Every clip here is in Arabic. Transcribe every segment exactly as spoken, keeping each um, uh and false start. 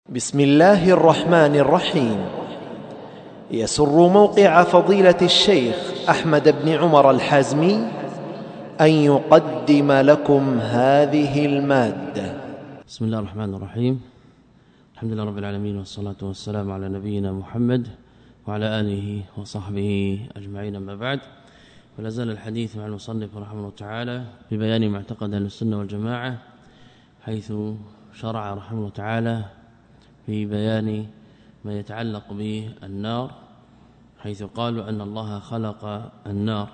بسم الله الرحمن الرحيم. يسر موقع فضيلة الشيخ أحمد بن عمر الحازمي أن يقدم لكم هذه المادة. بسم الله الرحمن الرحيم. الحمد لله رب العالمين، والصلاة والسلام على نبينا محمد وعلى آله وصحبه أجمعين، أما بعد. ولا زال الحديث مع المصنف رحمه الله تعالى ببيان معتقد أهل السنة والجماعة، حيث شرع رحمه الله تعالى في بيان ما يتعلق بالنار، حيث قالوا أن الله خلق النار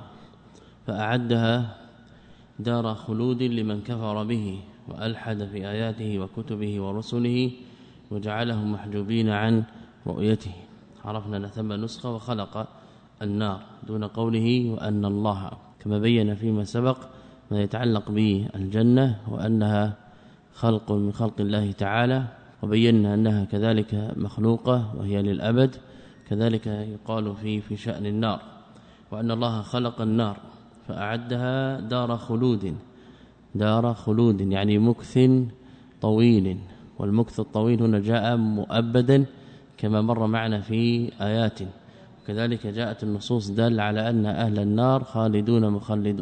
فأعدها دار خلود لمن كفر به وألحد في آياته وكتبه ورسله وجعلهم محجوبين عن رؤيته. عرفنا أن ثم نسخة وخلق النار دون قوله وأن الله، كما بين فيما سبق ما يتعلق بالجنة وأنها خلق من خلق الله تعالى، وبينا أنها كذلك مخلوقة وهي للأبد. كذلك يقال في في شأن النار وأن الله خلق النار فأعدها دار خلود، دار خلود يعني مكث طويل، والمكث الطويل هنا جاء مؤبدا كما مر معنا في آيات. كذلك جاءت النصوص دال على أن أهل النار خالدون مخلد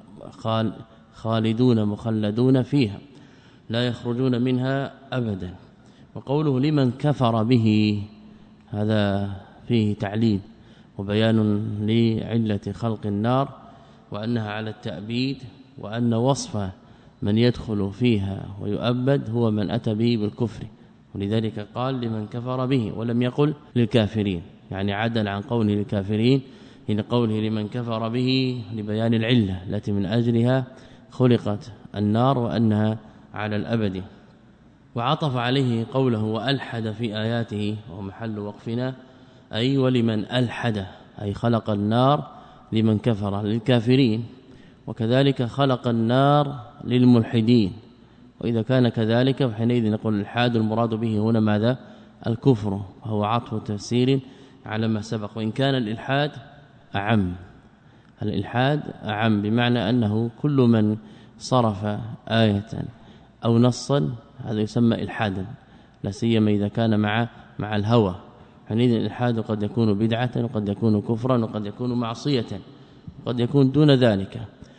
خالدون مخلدون فيها لا يخرجون منها أبدا. وقوله لمن كفر به هذا فيه تعليل وبيان لعلة خلق النار وأنها على التأبيد، وأن وصف من يدخل فيها ويؤبد هو من أتى به بالكفر، ولذلك قال لمن كفر به ولم يقل للكافرين، يعني عدل عن قوله للكافرين إن قوله لمن كفر به لبيان العلة التي من أجلها خلقت النار وأنها على الأبد. وعطف عليه قوله وألحد في آياته ومحل وقفنا، أي ولمن ألحد، أي خلق النار لمن كفر للكافرين، وكذلك خلق النار للملحدين. وإذا كان كذلك فحينئذ نقول الحاد المراد به هنا ماذا؟ الكفر، وهو عطف تفسير على ما سبق. وإن كان الإلحاد أعم، الإلحاد أعم بمعنى أنه كل من صرف آية أو نصا هذا يسمى إلحادا، لا سيما إذا كان مع مع الهوى. حينئذ الإلحاد قد يكون بدعة وقد يكون كفرا وقد يكون معصية وقد يكون دون ذلك.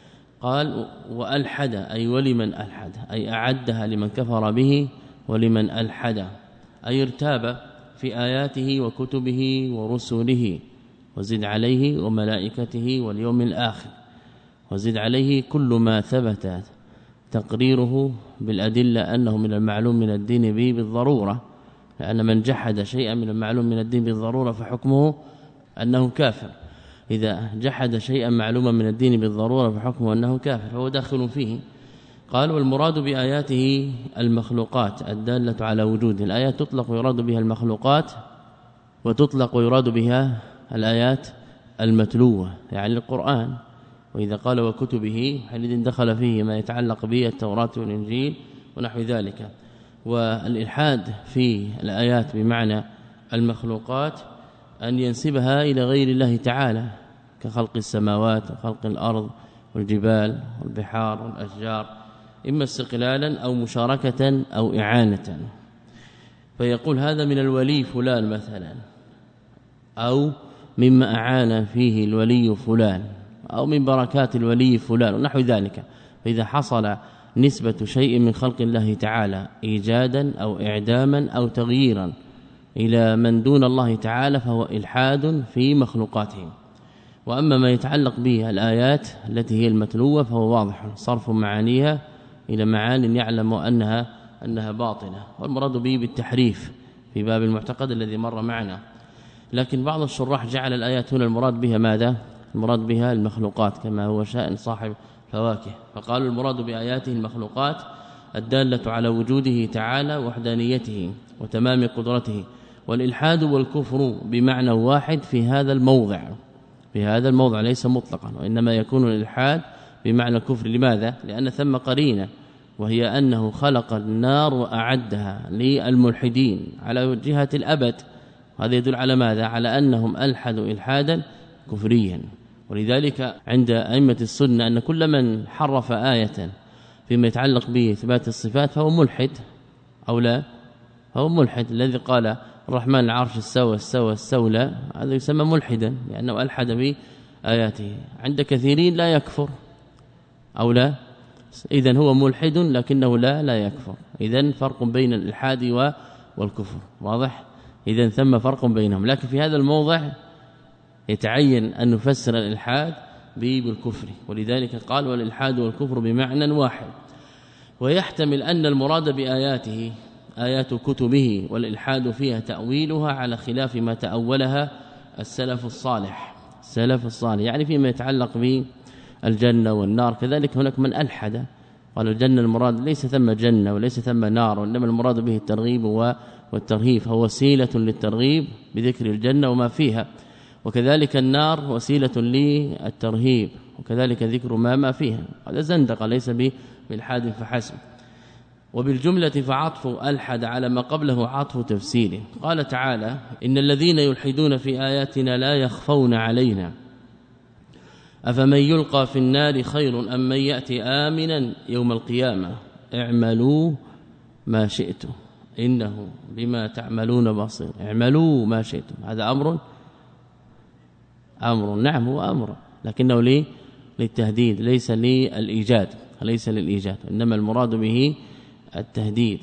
قال وألحد أي ولمن ألحد، أي أعدها لمن كفر به ولمن ألحد، أي ارتاب في آياته وكتبه ورسله، وزد عليه وملائكته واليوم الآخر، وزد عليه كل ما ثبت تقريره بالأدلة أنه من المعلوم من الدين به بالضرورة، لأن من جحد شيئا من المعلوم من الدين بالضرورة فحكمه أنه كافر. إذا جحد شيئا معلوما من الدين بالضرورة فحكمه أنه كافر، فهو داخل فيه. قال والمراد بآياته المخلوقات الدالة على وجود. الآيات تطلق ويراد بها المخلوقات، وتطلق ويراد بها الآيات المتلوة يعني القرآن. وإذا قال وكتبه حينئذ دخل فيه ما يتعلق به التوراة والإنجيل ونحو ذلك. والإلحاد في الآيات بمعنى المخلوقات أن ينسبها إلى غير الله تعالى، كخلق السماوات وخلق الأرض والجبال والبحار والأشجار، إما استقلالا أو مشاركة أو إعانة. فيقول هذا من الولي فلان مثلا، أو مما أعان فيه الولي فلان، أو من بركات الولي فلان ونحو ذلك. فإذا حصل نسبة شيء من خلق الله تعالى إيجادا أو إعداما أو تغييرا إلى من دون الله تعالى فهو إلحاد في مخلوقاتهم. وأما ما يتعلق به الآيات التي هي المتلوة فهو واضح صرف معانيها إلى معان يعلم أنها أنها باطنة، والمراد به بالتحريف في باب المعتقد الذي مر معنا. لكن بعض الشراح جعل الآيات هنا المراد بها ماذا؟ المراد بها المخلوقات كما هو شأن صاحب فواكه، فقالوا المراد بآياته المخلوقات الدالة على وجوده تعالى وحدانيته وتمام قدرته. والإلحاد والكفر بمعنى واحد في هذا الموضع، في هذا الموضع ليس مطلقا، وإنما يكون الإلحاد بمعنى الكفر. لماذا؟ لأن ثم قرينة وهي أنه خلق النار وأعدها للملحدين على جهة الأبد. هذا يدل على ماذا؟ على أنهم ألحدوا إلحادا كفريا. ولذلك عند أئمة السنة أن كل من حرف آية فيما يتعلق به إثبات الصفات فهو ملحد أو لا فهو ملحد. الذي قال الرحمن العرش استوى استوى استولى هذا يسمى ملحدا لأنه ألحد بآياته. عند كثيرين لا يكفر أو لا، إذن هو ملحد لكنه لا لا يكفر. إذن فرق بين الإلحاد والكفر واضح. إذن ثم فرق بينهم، لكن في هذا الموضع يتعين أن نفسر الإلحاد بالكفر، ولذلك قال والإلحاد والكفر بمعنى واحد. ويحتمل أن المراد بآياته آيات كتبه والإلحاد فيها تأويلها على خلاف ما تأولها السلف الصالح. السلف الصالح يعني فيما يتعلق بالجنة والنار، كذلك هناك من ألحد قال الجنة المراد ليس ثم جنة وليس ثم نار، وإنما المراد به الترغيب والترهيب، هو وسيلة للترغيب بذكر الجنة وما فيها، وكذلك النار وسيلة للترهيب وكذلك ذكر ما ما فيها. هذا زندقة ليس بالحاد فحسب. وبالجملة فعطف ألحد على ما قبله عطف تفسيره. قال تعالى إن الذين يلحدون في آياتنا لا يخفون علينا أفمن يلقى في النار خير أم من يأتي آمنا يوم القيامة اعملوا ما شئتم إنه بما تعملون بصير. اعملوا ما شئتم، هذا أمر أمر نعم هو أمر، لكنه ليه للتهديد ليس للإيجاد، ليس للإيجاد، إنما المراد به التهديد.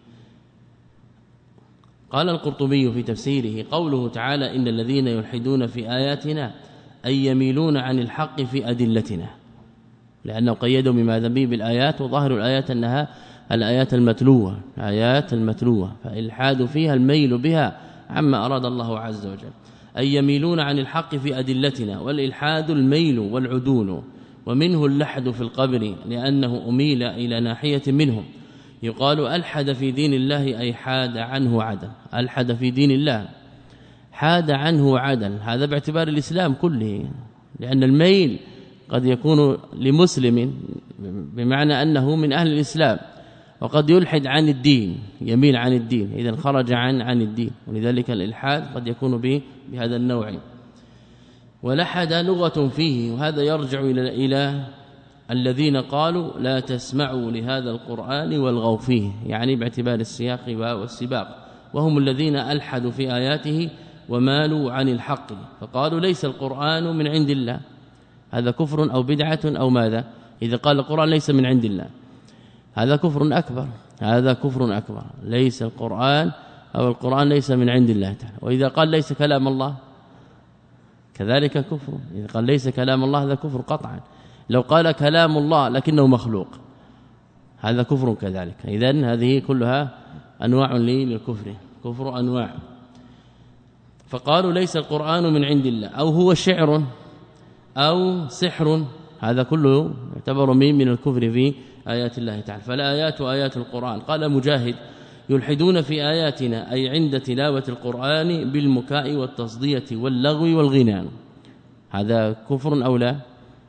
قال القرطبي في تفسيره قوله تعالى إن الذين يلحدون في آياتنا أي يميلون عن الحق في أدلتنا، لأنه قيدوا بماذا به بالآيات، وظاهر الآيات أنها الآيات المتلوة آيات المتلوة، فالحاد فيها الميل بها عما أراد الله عز وجل. أي يميلون عن الحق في أدلتنا، والإلحاد الميل والعدول، ومنه اللحد في القبر لأنه أميل إلى ناحية منهم. يقال ألحد في دين الله أي حاد عنه عدل، ألحد في دين الله حاد عنه عدل، هذا باعتبار الإسلام كله، لأن الميل قد يكون لمسلم بمعنى أنه من أهل الإسلام، وقد يلحد عن الدين يميل عن الدين إذا خرج عن عن الدين، ولذلك الإلحاد قد يكون به بهذا النوع. ولحد لغة فيه، وهذا يرجع إلى إلى الذين قالوا لا تسمعوا لهذا القرآن والغوا فيه، يعني باعتبار السياق والسباق، وهم الذين ألحدوا في آياته ومالوا عن الحق، فقالوا ليس القرآن من عند الله، هذا كفر أو بدعة أو ماذا. إذا قال القرآن ليس من عند الله هذا كفر أكبر، هذا كفر أكبر، ليس القرآن أو القرآن ليس من عند الله تعالى. وإذا قال ليس كلام الله كذلك كفر، إذا قال ليس كلام الله هذا كفر قطعا. لو قال كلام الله لكنه مخلوق هذا كفر كذلك. إذن هذه كلها أنواع للكفر، كفر أنواع. فقالوا ليس القرآن من عند الله، أو هو شعر أو سحر، هذا كله يعتبر من من الكفر في آيات الله تعالى. فالآيات آيات القرآن. قال مجاهد يلحدون في آياتنا أي عند تلاوة القرآن بالمكاء والتصدية واللغو والغنان، هذا كفر أو لا؟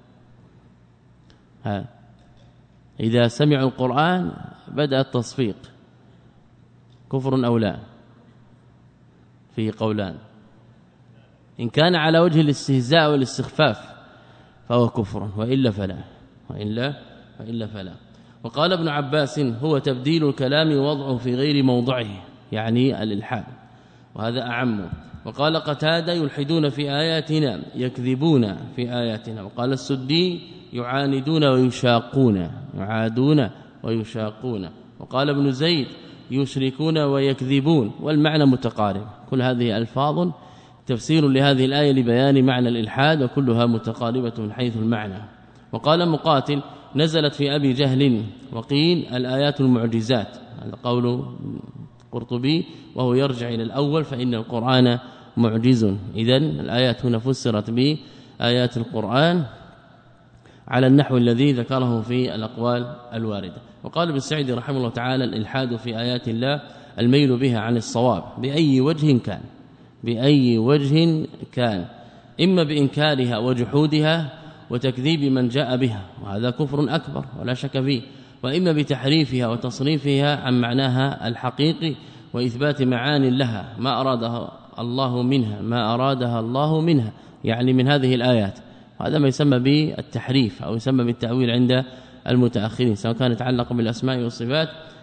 ها إذا سمعوا القرآن بدأ التصفيق، كفر أو لا؟ فيه قولان، إن كان على وجه الاستهزاء والاستخفاف فهو كفر، وإلا فلا وإلا فإلا فلا. وقال ابن عباس هو تبديل الكلام ووضعه في غير موضعه، يعني الإلحاد، وهذا أعم. وقال قتادة يلحدون في آياتنا يكذبون في آياتنا. وقال السدي يعاندون ويشاقون، يعادون ويشاقون. وقال ابن زيد يشركون ويكذبون، والمعنى متقارب. كل هذه ألفاظ تفسير لهذه الآية لبيان معنى الإلحاد، وكلها متقاربة من حيث المعنى. وقال مقاتل نزلت في أبي جهل، وقيل الآيات المعجزات، هذا قول قرطبي وهو يرجع إلى الأول، فإن القرآن معجز. إذن الآيات هنا فسرت بآيات القرآن على النحو الذي ذكره في الأقوال الواردة. وقال ابن سعيد رحمه الله تعالى الإلحاد في آيات الله الميل بها عن الصواب بأي وجه كان، بأي وجه كان، إما بإنكارها وجحودها وتكذيب من جاء بها، وهذا كفر أكبر ولا شك فيه، وإما بتحريفها وتصريفها عن معناها الحقيقي وإثبات معان لها ما أرادها الله منها ما أرادها الله منها يعني من هذه الآيات. هذا ما يسمى بالتحريف أو يسمى بالتأويل عند المتأخرين، سواء كان يتعلق بالأسماء والصفات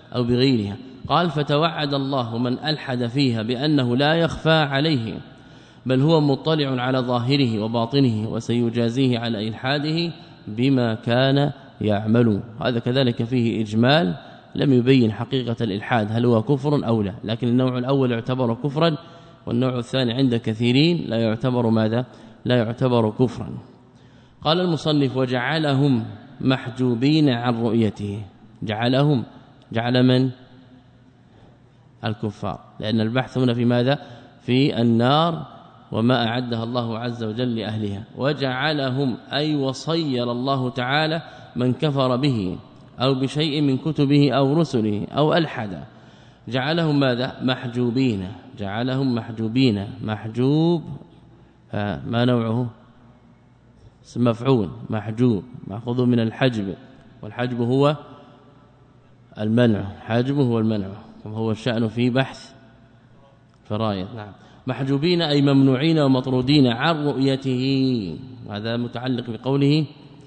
أو بغيرها. قال فتوعد الله من ألحد فيها بأنه لا يخفى عليه بل هو مطلع على ظاهره وباطنه وسيجازيه على إلحاده بما كان يعمل. هذا كذلك فيه إجمال لم يبين حقيقة الإلحاد هل هو كفر أو لا، لكن النوع الأول يعتبر كفرا والنوع الثاني عند كثيرين لا يعتبر ماذا؟ لا يعتبر كفرا. قال المصنف وجعلهم محجوبين عن رؤيته. جعلهم جعل من؟ الكفار، لأن البحث هنا في ماذا؟ في النار وما أعدها الله عز وجل لأهلها. وجعلهم أي وصير الله تعالى من كفر به أو بشيء من كتبه أو رسله أو ألحد جعلهم ماذا؟ محجوبين. جعلهم محجوبين. محجوب ما نوعه؟ اسم مفعول محجوب ماخوذ من الحجب، والحجب هو المنع، حجب هو المنع كما هو الشأن في بحث فراية. نعم. محجوبين أي ممنوعين ومطرودين عن رؤيته. هذا متعلق بقوله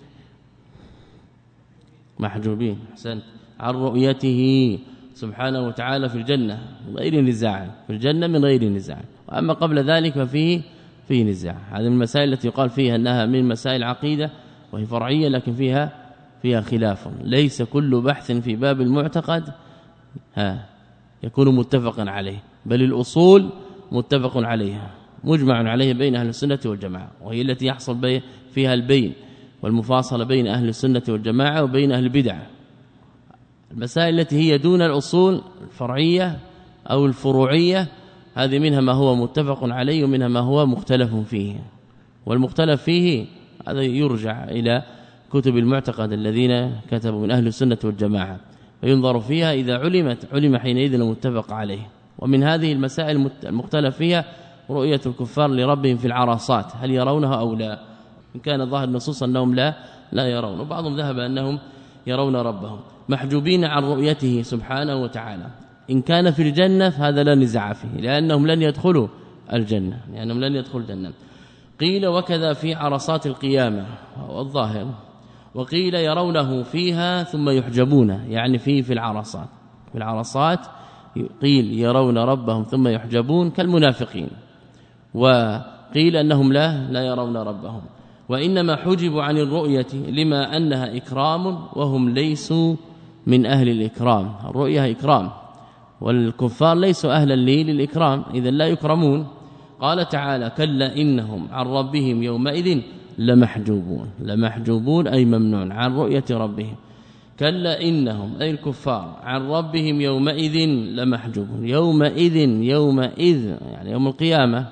محجوبين حسنت عن رؤيته سبحانه وتعالى في الجنة من غير نزاع، في الجنة من غير نزاع. وأما قبل ذلك ففيه فيه نزاع. هذه المسائل التي يقال فيها أنها من مسائل عقيدة وهي فرعية لكن فيها فيها خلاف. ليس كل بحث في باب المعتقد ها يكون متفقا عليه، بل الأصول متفق عليها مجمع عليه بين أهل السنة والجماعة، وهي التي يحصل فيها البين والمفاصلة بين أهل السنة والجماعة وبين أهل البدع. المسائل التي هي دون الأصول الفرعية أو الفروعية هذه منها ما هو متفق عليه ومنها ما هو مختلف فيه، والمختلف فيه هذا يرجع إلى كتب المعتقد الذين كتبوا من أهل السنة والجماعة فينظر فيها إذا علمت علم حينئذ المتفق عليه. ومن هذه المسائل المختلف فيها رؤية الكفار لربهم في العرصات هل يرونها أو لا، إن كان ظاهر النصوص أنهم لا لا يرون، وبعضهم ذهب أنهم يرون ربهم. محجوبين عن رؤيته سبحانه وتعالى. إن كان في الجنة فهذا لا نزاع فيه لأنهم لن يدخلوا الجنة لأنهم لن يدخلوا الجنة. قيل وكذا في عرصات القيامة والظاهر، وقيل يرونه فيها ثم يحجبون، يعني فيه في العرصات في العرصات قيل يرون ربهم ثم يحجبون كالمنافقين، وقيل أنهم لا لا يرون ربهم، وإنما حجبوا عن الرؤية لما أنها إكرام وهم ليسوا من أهل الإكرام. الرؤية إكرام والكفار ليسوا أهلا للإكرام إذا لا يكرمون. قال تعالى كلا إنهم عن ربهم يومئذ لمحجوبون. لمحجوبون أي ممنون عن رؤية ربهم. كلا إنهم أي الكفار عن ربهم يومئذ لمحجوبون. يومئذ يومئذ يعني يوم القيامة،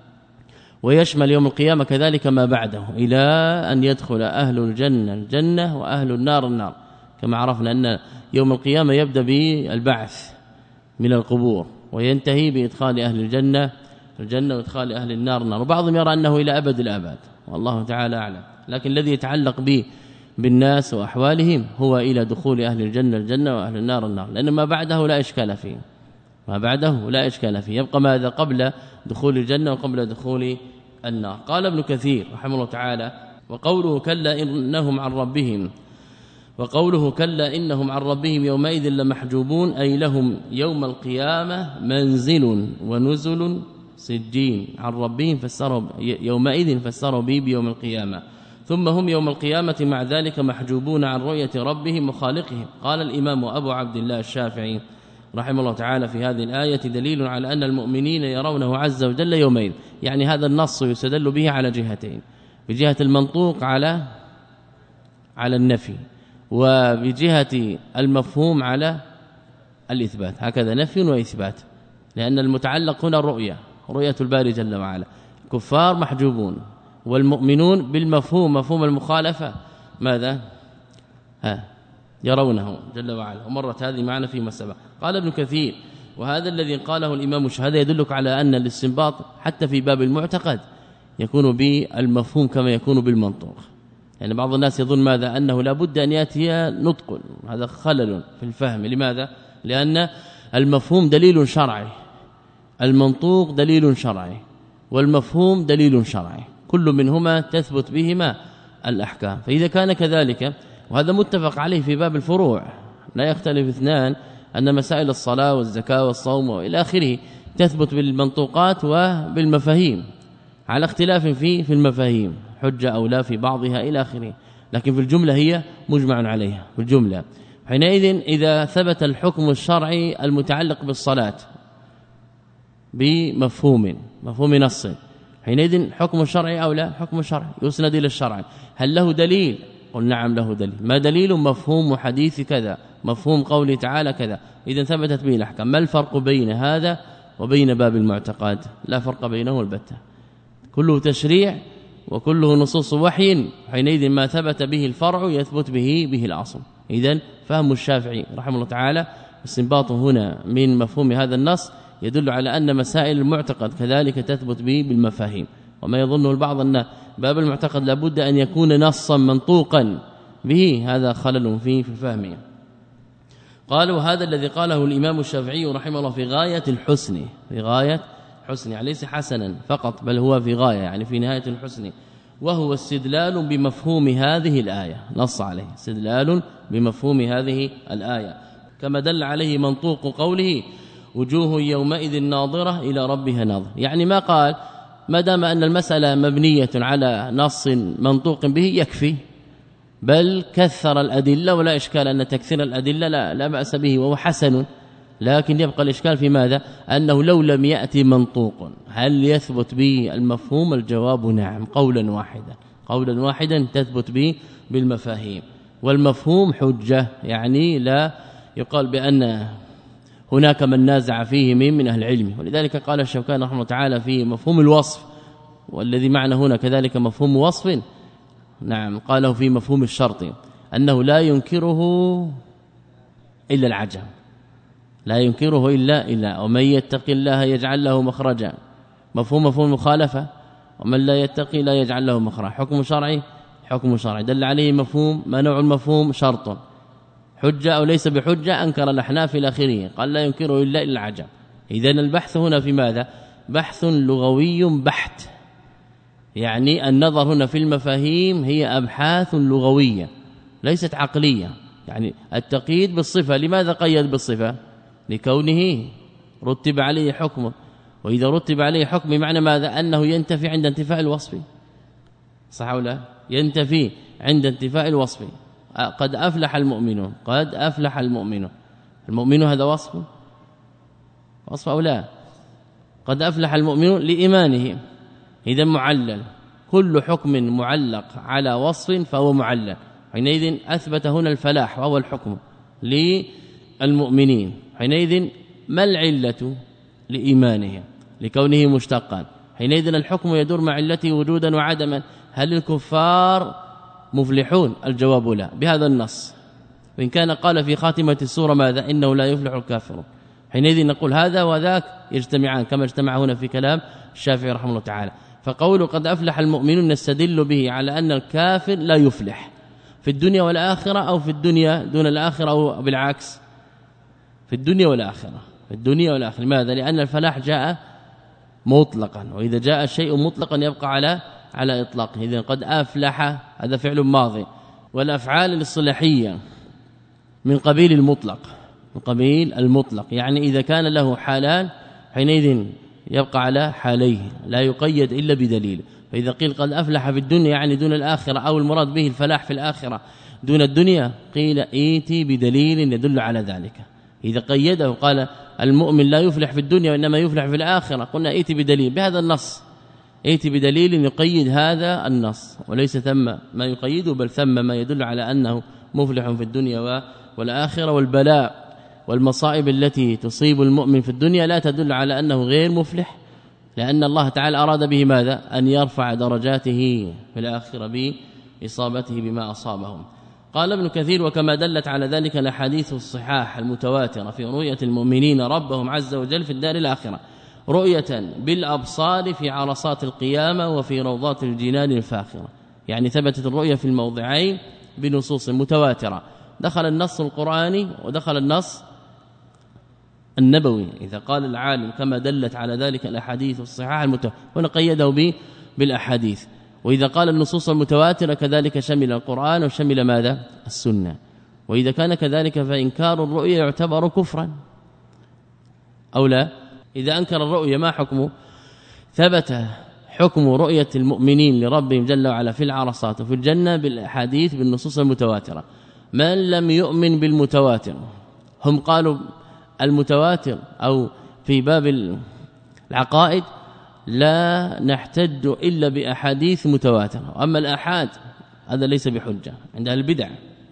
ويشمل يوم القيامة كذلك ما بعده إلى أن يدخل أهل الجنة الجنة وأهل النار النار، كما عرفنا أن يوم القيامة يبدأ بالبعث من القبور وينتهي بإدخال أهل الجنة الجنة وإدخال أهل النار النار. وبعضهم يرى أنه إلى أبد الآباد والله تعالى أعلم، لكن الذي يتعلق به بالناس وأحوالهم هو إلى دخول أهل الجنة الجنة وأهل النار النار، لأن ما بعده لا إشكال فيه ما بعده لا إشكال فيه يبقى ماذا قبل دخول الجنة وقبل دخول النار. قال ابن كثير رحمه الله تعالى وقوله كلا إنهم عن ربهم وقوله كلا إنهم عن ربهم يومئذ لمحجوبون أي لهم يوم القيامة منزل ونزل سجين. عن ربهم فسروا يومئذ فسروا به بيوم القيامة، ثم هم يوم القيامة مع ذلك محجوبون عن رؤية ربهم وخالقهم. قال الإمام أبو عبد الله الشافعي رحمه الله تعالى في هذه الآية دليل على أن المؤمنين يرونه عز وجل يومين، يعني هذا النص يستدل به على جهتين، بجهة المنطوق على على النفي، وبجهة المفهوم على الإثبات، هكذا نفي وإثبات، لأن المتعلق هنا الرؤية رؤية الباري جل وعلا. كفار محجوبون والمؤمنون بالمفهوم مفهوم المخالفة ماذا ها يرونه جل وعلا، ومرت هذه معنا فيما سبق. قال ابن كثير وهذا الذي قاله الإمام هذا يدلك على أن الاستنباط حتى في باب المعتقد يكون بالمفهوم كما يكون بالمنطوق. يعني بعض الناس يظن ماذا أنه لا بد أن يأتي نطق، هذا خلل في الفهم. لماذا؟ لأن المفهوم دليل شرعي، المنطوق دليل شرعي، والمفهوم دليل شرعي، كل منهما تثبت بهما الأحكام. فإذا كان كذلك وهذا متفق عليه في باب الفروع لا يختلف اثنان أن مسائل الصلاة والزكاة والصوم وإلى آخره تثبت بالمنطوقات وبالمفاهيم على اختلاف في في المفاهيم حجة أو لا في بعضها إلى آخره، لكن في الجملة هي مجمع عليها في الجملة. حينئذ إذا ثبت الحكم الشرعي المتعلق بالصلاة بمفهوم مفهوم نص، حينئذ حكم شرعي أو لا حكم شرعي يسند إلى الشرع. هل له دليل؟ قل نعم له دليل. ما دليل؟ مفهوم حديث كذا، مفهوم قوله تعالى كذا، إذا ثبتت به الأحكام. ما الفرق بين هذا وبين باب المعتقد؟ لا فرق بينه البتة، كله تشريع وكله نصوص وحي، حينئذ ما ثبت به الفرع يثبت به به الأصل. إذن فهم الشافعي رحمه الله تعالى استنباطه هنا من مفهوم هذا النص يدل على أن مسائل المعتقد كذلك تثبت به بالمفاهيم. وما يظنه البعض أن باب المعتقد لابد أن يكون نصا منطوقا به، هذا خلل فيه في فهمه. قالوا هذا الذي قاله الإمام الشافعي رحمه الله في غاية الحسن، في غاية حسن يعني ليس حسنا فقط بل هو في غاية يعني في نهاية الحسن، وهو استدلال بمفهوم هذه الآية، نص عليه استدلال بمفهوم هذه الآية كما دل عليه منطوق قوله وجوه يومئذ ناظرة إلى ربها ناظرة. يعني ما قال ما دام أن المسألة مبنية على نص منطوق به يكفي، بل كثر الأدلة، ولا إشكال أن تكثير الأدلة لا, لا بأس به وهو حسن، لكن يبقى الإشكال في ماذا؟ أنه لو لم يأتي منطوق هل يثبت به المفهوم؟ الجواب نعم، قولا واحدا قولا واحدا تثبت به بالمفاهيم، والمفهوم حجة، يعني لا يقال بأن هناك من نازع فيه من من أهل العلم. ولذلك قال الشوكاني رحمه الله تعالى في مفهوم الوصف، والذي معنا هنا كذلك مفهوم وصف، نعم قاله في مفهوم الشرط أنه لا ينكره إلا العجم، لا ينكره إلا إلا ومن يتقي الله يجعل له مخرجا، مفهوم مفهوم المخالفة، ومن لا يتقي لا يجعل له مخرجا، حكم شرعي حكم شرعي دل عليه مفهوم، ما نوع المفهوم؟ شرط، حجة أو ليس بحجة، أنكر الأحناف إلى آخره، قال لا ينكره إلا إلا العجم. إذن البحث هنا في ماذا؟ بحث لغوي بحت، يعني النظر هنا في المفاهيم هي أبحاث لغوية ليست عقلية. يعني التقييد بالصفة، لماذا قيد بالصفة؟ لكونه رتب عليه حكم، وإذا رتب عليه حكم معنى ماذا؟ أنه ينتفي عند انتفاء الوصف، صح أو لا؟ ينتفي عند انتفاء الوصف. قد أفلح المؤمنون، قد أفلح المؤمنون، المؤمن هذا وصف وصف أو لا؟ قد أفلح المؤمنون لإيمانهم، إذا معلل، كل حكم معلق على وصف فهو معلل، حينئذ أثبت هنا الفلاح وهو الحكم للمؤمنين. حينئذ ما العلة؟ لإيمانهم، لكونه مشتقا، حينئذ الحكم يدور مع علته وجودا وعدما. هل الكفار مفلحون؟ الجواب لا بهذا النص، وإن كان قال في خاتمة السورة ماذا؟ إنه لا يفلح الكافرون. حينئذ نقول هذا وذاك يجتمعان كما اجتمع هنا في كلام الشافعي رحمه الله تعالى. فقول قد أفلح المؤمنون نستدل به على أن الكافر لا يفلح في الدنيا والآخرة، أو في الدنيا دون الآخرة، أو بالعكس في الدنيا والآخرة، في الدنيا والآخرة. لماذا؟ لأن الفلاح جاء مطلقا، وإذا جاء الشيء مطلقا يبقى على على إطلاقه. إذن قد أفلح هذا فعل ماضي، والأفعال الاصطلاحية من قبيل المطلق، من قبيل المطلق، يعني إذا كان له حالان حينئذ يبقى على حاليه لا يقيد إلا بدليل. فإذا قيل قد أفلح في الدنيا يعني دون الآخرة، أو المراد به الفلاح في الآخرة دون الدنيا، قيل ايتي بدليل يدل على ذلك. إذا قيده قال المؤمن لا يفلح في الدنيا وإنما يفلح في الآخرة، قلنا ايتي بدليل بهذا النص، ايتي بدليل يقيد هذا النص، وليس ثم ما يقيده بل ثم ما يدل على أنه مفلح في الدنيا والآخرة. والبلاء والمصائب التي تصيب المؤمن في الدنيا لا تدل على أنه غير مفلح، لأن الله تعالى أراد به ماذا؟ أن يرفع درجاته في الآخرة بإصابته بما أصابهم. قال ابن كثير وكما دلت على ذلك الأحاديث الصحاح المتواترة في رؤية المؤمنين ربهم عز وجل في الدار الآخرة رؤية بالأبصار في عرصات القيامة وفي روضات الجنان الفاخرة، يعني ثبتت الرؤية في الموضعين بنصوص متواترة، دخل النص القرآني ودخل النص النبوي. إذا قال العالم كما دلت على ذلك الأحاديث الصحاح المتواترة ونقيده به بالأحاديث، وإذا قال النصوص المتواترة كذلك شمل القرآن وشمل ماذا؟ السنة. وإذا كان كذلك فإنكار الرؤيا يعتبر كفرا أو لا؟ إذا أنكر الرؤيا ما حكمه؟ ثبت حكم رؤية المؤمنين لربهم جل وعلا في العرصات وفي الجنة بالأحاديث بالنصوص المتواترة. من لم يؤمن بالمتواتر هم قالوا المتواتر أو في باب العقائد لا نحتج إلا بأحاديث متواترة، أما الآحاد هذا ليس بحجة عند أهل البدع.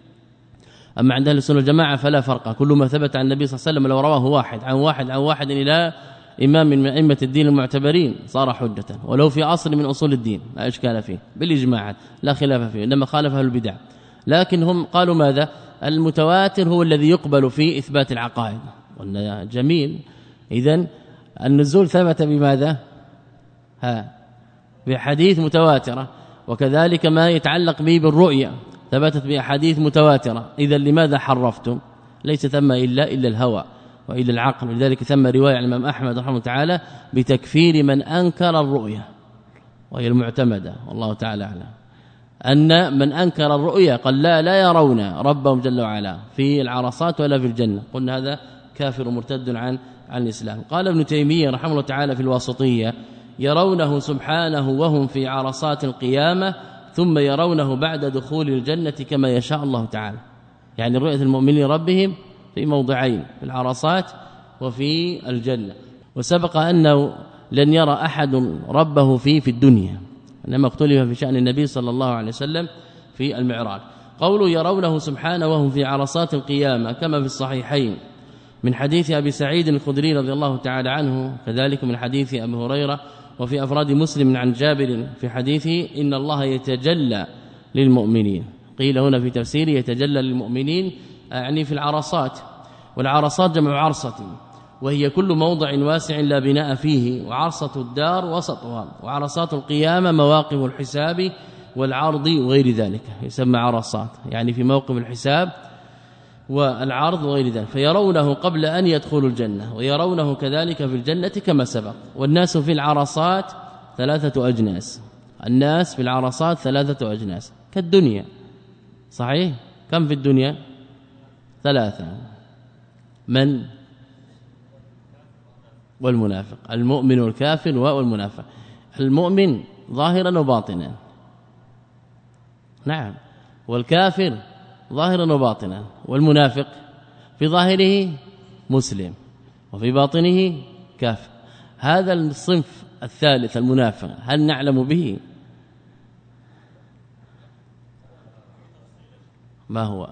أما عند أهل السنة والجماعة فلا فرق، كل ما ثبت عن النبي صلى الله عليه وسلم لو رواه واحد عن واحد عن واحد إلى إمام من أئمة الدين المعتبرين صار حجة، ولو في أصل من أصول الدين لا إشكال فيه بالإجماع لا خلاف فيه، إنما خالف أهل البدع. لكن هم قالوا ماذا؟ المتواتر هو الذي يقبل في إثبات العقائد. قلنا جميل، إذن النزول ثبت بماذا؟ ها بحديث متواترة، وكذلك ما يتعلق به بالرؤيا ثبتت بأحاديث متواترة. إذا لماذا حرفتم؟ ليس ثم إلا إلا الهوى وإلا العقل. لذلك ثم رواية عن الإمام أحمد رحمه الله تعالى بتكفير من أنكر الرؤيا، وهي المعتمدة والله تعالى أعلم، أن من أنكر الرؤيا قال لا لا يرون ربهم جل وعلا في العرصات ولا في الجنة، قلنا هذا كافر مرتد عن عن الإسلام. قال ابن تيمية رحمه الله تعالى في الواسطية: يرونه سبحانه وهم في عرصات القيامة ثم يرونه بعد دخول الجنة كما يشاء الله تعالى. يعني رؤية المؤمنين ربهم في موضعين، في العرصات وفي الجنة. وسبق أنه لن يرى أحد ربه فيه في الدنيا، إنما اختلف في شأن النبي صلى الله عليه وسلم في المعراج. قوله يرونه سبحانه وهم في عرصات القيامة كما في الصحيحين من حديث أبي سعيد الخدري رضي الله تعالى عنه، كذلك من حديث أبي هريرة، وفي أفراد مسلم عن جابر في حديثه إن الله يتجلى للمؤمنين. قيل هنا في تفسيره يتجلى للمؤمنين يعني في العرصات، والعرصات جمع عرصة، وهي كل موضع واسع لا بناء فيه، وعرصة الدار وسطها، وعرصات القيامة مواقف الحساب والعرض وغير ذلك يسمى عرصات، يعني في موقف الحساب والعرض وغير ذلك. فيرونه قبل أن يدخلوا الجنة، ويرونه كذلك في الجنة كما سبق. والناس في العرصات ثلاثة أجناس، الناس في العرصات ثلاثة أجناس كالدنيا، صحيح؟ كم في الدنيا؟ ثلاثة: من والمنافق، المؤمن والكافر والمنافق. المؤمن ظاهرا وباطنا، نعم، والكافر ظاهرا وباطنا، والمنافق في ظاهره مسلم وفي باطنه كافر. هذا الصنف الثالث المنافق هل نعلم به؟ ما هو؟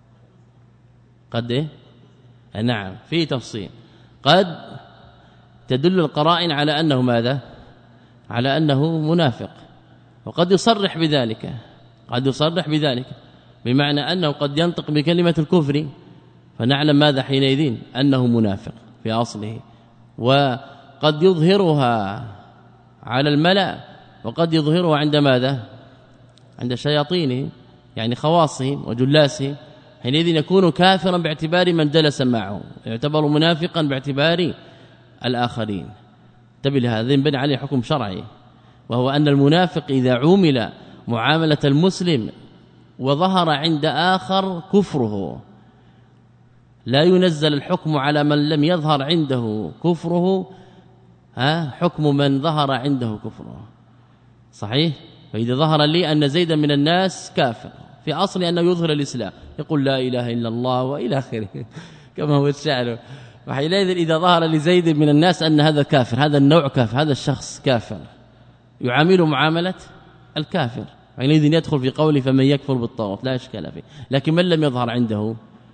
قد إيه؟ نعم في تفصيل. قد تدل القرائن على أنه ماذا؟ على أنه منافق، وقد يصرح بذلك، قد يصرح بذلك بمعنى أنه قد ينطق بكلمة الكفر فنعلم ماذا حينئذ؟ أنه منافق في أصله، وقد يظهرها على الملأ، وقد يظهرها عند ماذا؟ عند شياطينه يعني خواصهم وجلاسهم، حينئذ يكون كافرا باعتبار من جلس معه، يعتبر منافقا باعتبار الآخرين. انتبه لهذا، ينبني عليه حكم شرعي، وهو أن المنافق إذا عومل معاملة المسلم وظهر عند آخر كفره لا ينزل الحكم على من لم يظهر عنده كفره ها حكم من ظهر عنده كفره، صحيح؟ فإذا ظهر لي أن زيدا من الناس كافر في أصل أنه يظهر الإسلام، يقول لا إله إلا الله وإلى آخره كما هو الشعر، وحينئذ إذا ظهر لزيد من الناس أن هذا كافر، هذا النوع كافر، هذا الشخص كافر، يعامله معاملة الكافر، حينئذ يدخل في قوله فمن يكفر بالطاغوت لا إشكال فيه. لكن من لم يظهر عنده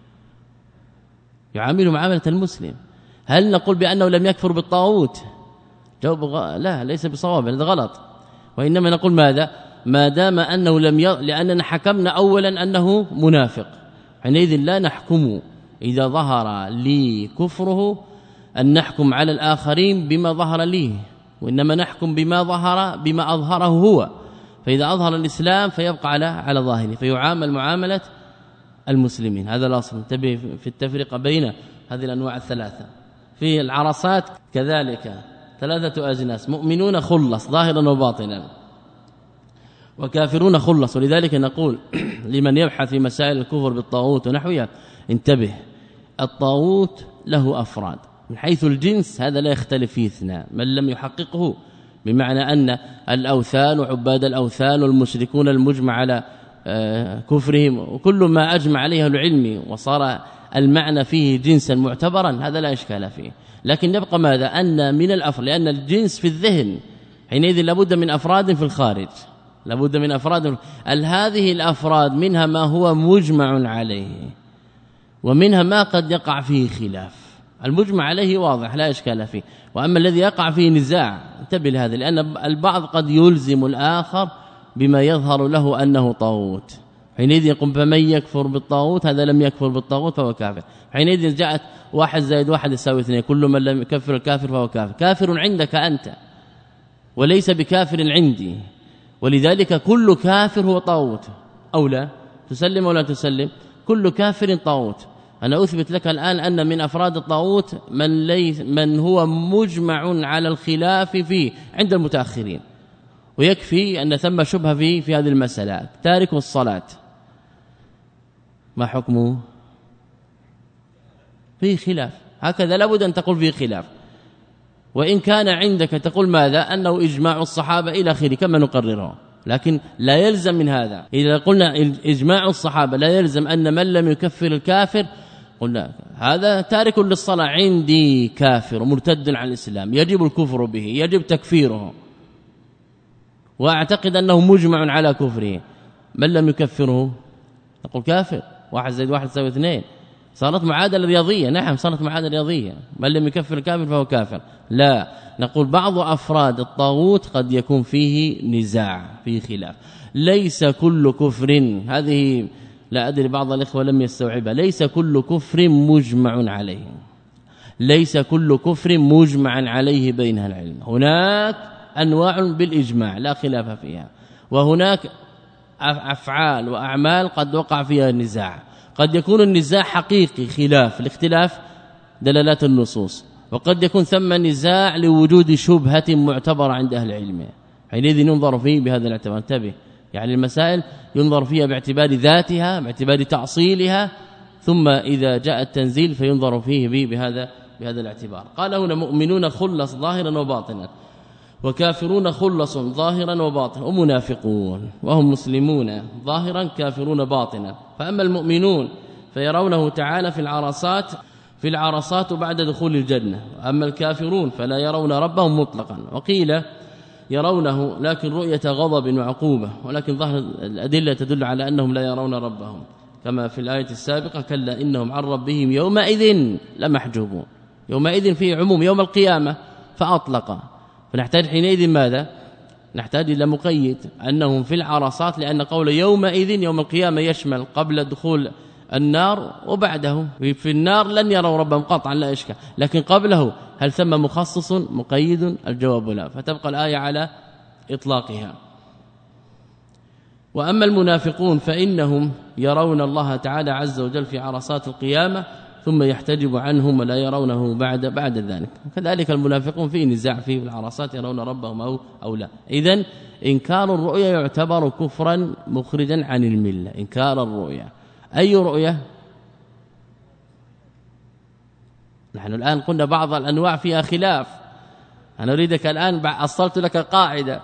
يعامله معاملة المسلم. هل نقول بأنه لم يكفر بالطاغوت؟ جواب غ... لا ليس بصواب، هذا غلط. وإنما نقول ماذا؟ ما دام أنه لم ي... لأننا حكمنا أولا أنه منافق، حينئذ لا نحكم إذا ظهر لي كفره أن نحكم على الآخرين بما ظهر لي، وإنما نحكم بما ظهر بما أظهره هو. فإذا أظهر الإسلام فيبقى على على ظاهره، فيعامل معاملة المسلمين. هذا الأصل. انتبه في التفرقة بين هذه الأنواع الثلاثة. في العرصات كذلك ثلاثة أجناس: مؤمنون خلص ظاهرا وباطنا، وكافرون خلص. ولذلك نقول لمن يبحث في مسائل الكفر بالطاغوت ونحوها انتبه، الطاغوت له أفراد من حيث الجنس، هذا لا يختلف فيه اثنان من لم يحققه، بمعنى أن الأوثان وعباد الأوثان والمشركون المجمع على كفرهم وكل ما أجمع عليه العلم وصار المعنى فيه جنسا معتبرا، هذا لا إشكال فيه. لكن يبقى ماذا؟ أن من الأفراد، لأن الجنس في الذهن حينئذ لابد من أفراد في الخارج، لابد من أفراد. هذه الأفراد منها ما هو مجمع عليه ومنها ما قد يقع فيه خلاف. المجمع عليه واضح لا إشكال فيه، وأما الذي يقع فيه نزاع انتبه لهذا، لأن البعض قد يلزم الآخر بما يظهر له أنه طاغوت، حينئذ يقوم فمن يكفر بالطاغوت هذا لم يكفر بالطاغوت فهو كافر. حينئذ جاءت واحد زائد واحد يساوي اثنين، كل من لم يكفر الكافر فهو كافر. كافر عندك أنت وليس بكافر عندي، ولذلك كل كافر هو طاغوت أو لا تسلم ولا تسلم، كل كافر طاغوت. أنا أثبت لك الآن أن من أفراد الطاغوت من, ليس من هو مجمع على الخلاف فيه عند المتأخرين، ويكفي أن ثم شبهة فيه في هذه المسألة. تارك الصلاة ما حكمه؟ فيه خلاف، هكذا لابد أن تقول فيه خلاف. وإن كان عندك تقول ماذا؟ أنه إجماع الصحابة إلى آخره كما نقرره، لكن لا يلزم من هذا. إذا قلنا إجماع الصحابة لا يلزم أن من لم يكفر الكافر، قلنا هذا تارك للصلاة عندي كافر مرتد عن الإسلام يجب الكفر به، يجب تكفيره، واعتقد انه مجمع على كفره. من لم يكفره نقول كافر، واحد زائد واحد يساوي اثنين، صارت معادله رياضيه. نعم صارت معادله رياضيه، من لم يكفر الكافر فهو كافر. لا، نقول بعض افراد الطاغوت قد يكون فيه نزاع فيه خلاف، ليس كل كفر، هذه لا ادري بعض الاخوه لم يستوعبها، ليس كل كفر مجمع عليه، ليس كل كفر مجمع عليه بين العلم. هناك انواع بالاجماع لا خلاف فيها، وهناك افعال واعمال قد وقع فيها النزاع، قد يكون النزاع حقيقي خلاف الاختلاف دلالات النصوص، وقد يكون ثم نزاع لوجود شبهه معتبره عند اهل العلم، حينئذ ينظر فيه بهذا الاعتبار. انتبه، يعني المسائل ينظر فيها باعتبار ذاتها باعتبار تعصيلها، ثم إذا جاء التنزيل فينظر فيه بهذا بهذا الاعتبار. قال هنا مؤمنون خلص ظاهرا وباطنا، وكافرون خلص ظاهرا وباطنا، ومنافقون وهم مسلمون ظاهرا كافرون باطنا. فأما المؤمنون فيرونه تعالى في العرصات في العرصات بعد دخول الجنة، أما الكافرون فلا يرون ربهم مطلقا. وقيل يرونه لكن رؤية غضب وعقوبة، ولكن ظاهر الأدلة تدل على أنهم لا يرون ربهم، كما في الآية السابقة كلا إنهم عن ربهم يومئذ لمحجوبون، يومئذ فيه عموم يوم القيامة فأطلق، فنحتاج حينئذ ماذا؟ نحتاج إلى مقيد أنهم في العرصات، لأن قول يومئذ يوم القيامة يشمل قبل دخول النار وبعده. في النار لن يروا ربهم قطعا لا إشكال، لكن قبله هل ثم مخصص مقيد؟ الجواب لا، فتبقى الآية على إطلاقها. وأما المنافقون فإنهم يرون الله تعالى عز وجل في عرصات القيامة ثم يحتجب عنهم ولا يرونه بعد بعد ذلك. كذلك المنافقون في نزاع في العرصات يرون ربهم أو, أو لا. إذن إنكار الرؤيا يعتبر كفرا مخرجا عن الملة. إنكار الرؤيا أي رؤيا؟ نحن الآن قلنا بعض الأنواع فيها خلاف، أنا أريدك الآن أصلت لك قاعدة،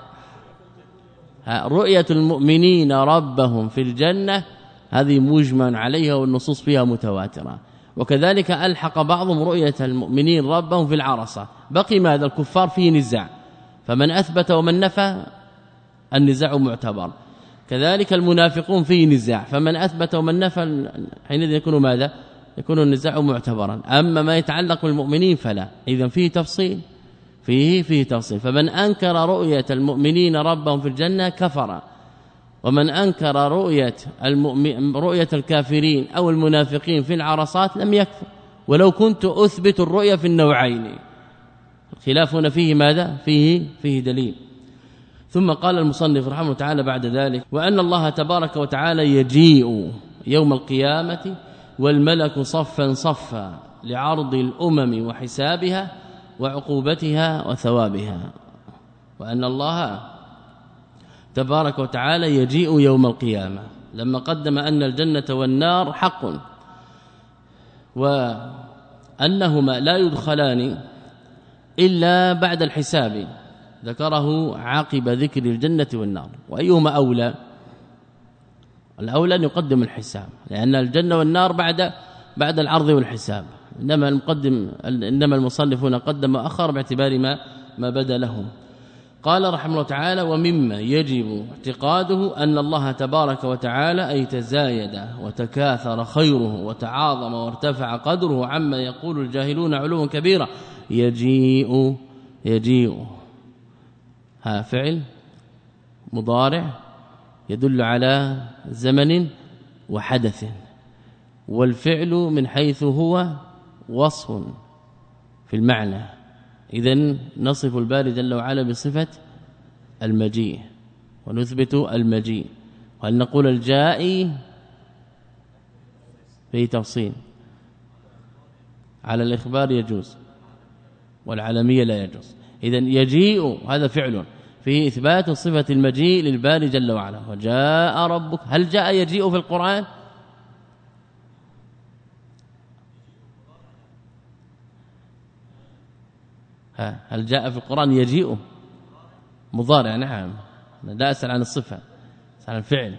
رؤية المؤمنين ربهم في الجنة هذه مجمع عليها والنصوص فيها متواترة، وكذلك ألحق بعضهم رؤية المؤمنين ربهم في العرصة. بقي ماذا؟ الكفار فيه نزاع، فمن أثبت ومن نفى النزاع معتبر. كذلك المنافقون فيه نزاع، فمن أثبت ومن نفى حينئذ يكون ماذا؟ يكون النزاع معتبرا. أما ما يتعلق بالمؤمنين فلا، إذن فيه تفصيل فيه فيه تفصيل. فمن أنكر رؤية المؤمنين ربهم في الجنة كفر، ومن أنكر رؤية المؤمن رؤية الكافرين أو المنافقين في العرصات لم يكفر، ولو كنت أثبت الرؤية في النوعين. الخلاف هنا فيه ماذا؟ فيه فيه دليل. ثم قال المصنف رحمه الله تعالى بعد ذلك: وأن الله تبارك وتعالى يجيء يوم القيامة والملك صفا صفا لعرض الأمم وحسابها وعقوبتها وثوابها. وأن الله تبارك وتعالى يجيء يوم القيامة، لما قدم أن الجنة والنار حق وأنهما لا يدخلان إلا بعد الحساب، ذكره عقب ذكر الجنة والنار. وأيهما أولى؟ الأولى أن يقدم الحساب، لأن الجنة والنار بعد بعد العرض والحساب، إنما المقدم إنما المصنفون قدم وأخر باعتبار ما ما بدا له. قال رحمه الله تعالى: ومما يجب اعتقاده أن الله تبارك وتعالى أي تزايد وتكاثر خيره وتعاظم وارتفع قدره عما يقول الجاهلون علوا كبيرا. يجيء يجيء ها فعل مضارع يدل على زمن وحدث، والفعل من حيث هو وصف في المعنى، إذن نصف الباري جل وعلا بصفة المجيء ونثبت المجيء. وهل نقول الجائي في تفصيل على الإخبار يجوز والعالمية لا يجوز. إذن يجيء هذا فعل فيه إثبات صفة المجيء للباري جل وعلا. وجاء ربك، هل جاء يجيء في القرآن؟ هل جاء في القرآن يجيء مضارع؟ نعم، لا أسأل عن الصفة، أسأل عن الفعل.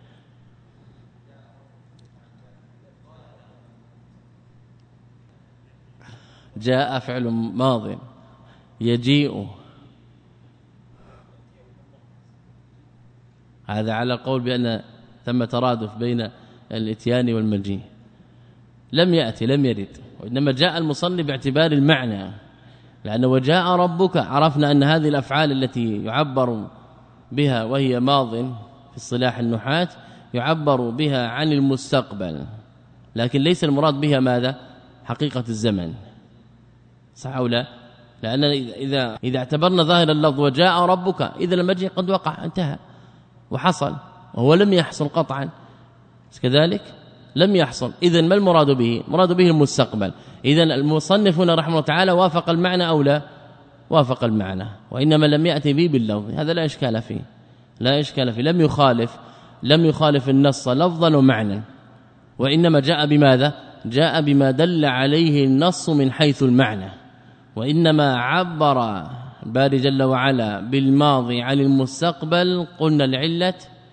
جاء فعل ماض، يجيء هذا على قول بأن ثم ترادف بين الاتيان والمجيء. لم يأتي لم يرد، وإنما جاء المصنف باعتبار المعنى، لأن وجاء ربك عرفنا أن هذه الأفعال التي يعبر بها وهي ماض في اصطلاح النحاة يعبر بها عن المستقبل، لكن ليس المراد بها ماذا؟ حقيقة الزمن، صح أو لا؟ لأن إذا إذا اعتبرنا ظاهر اللفظ وجاء ربك، إذا المجيء قد وقع انتهى وحصل، وهو لم يحصل قطعا كذلك لم يحصل. إذن ما المراد به؟ مراد به المستقبل. إذن المصنفون رحمه الله تعالى وافق المعنى أو لا؟ وافق المعنى، وإنما لم يأتي به باللفظ، هذا لا إشكال فيه، لا إشكال فيه، لم يخالف لم يخالف النص لفظا ومعنى، وإنما جاء بماذا؟ جاء بما دل عليه النص من حيث المعنى. وإنما عبر الباري جل وعلا بالماضي عن المستقبل، قلنا العلة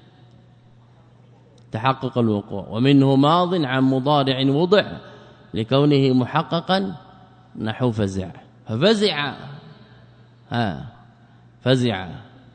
تحقق الوقوع، ومنه ماض عن مضارع وضع لكونه محققا نحو فزع، ففزع ها فزع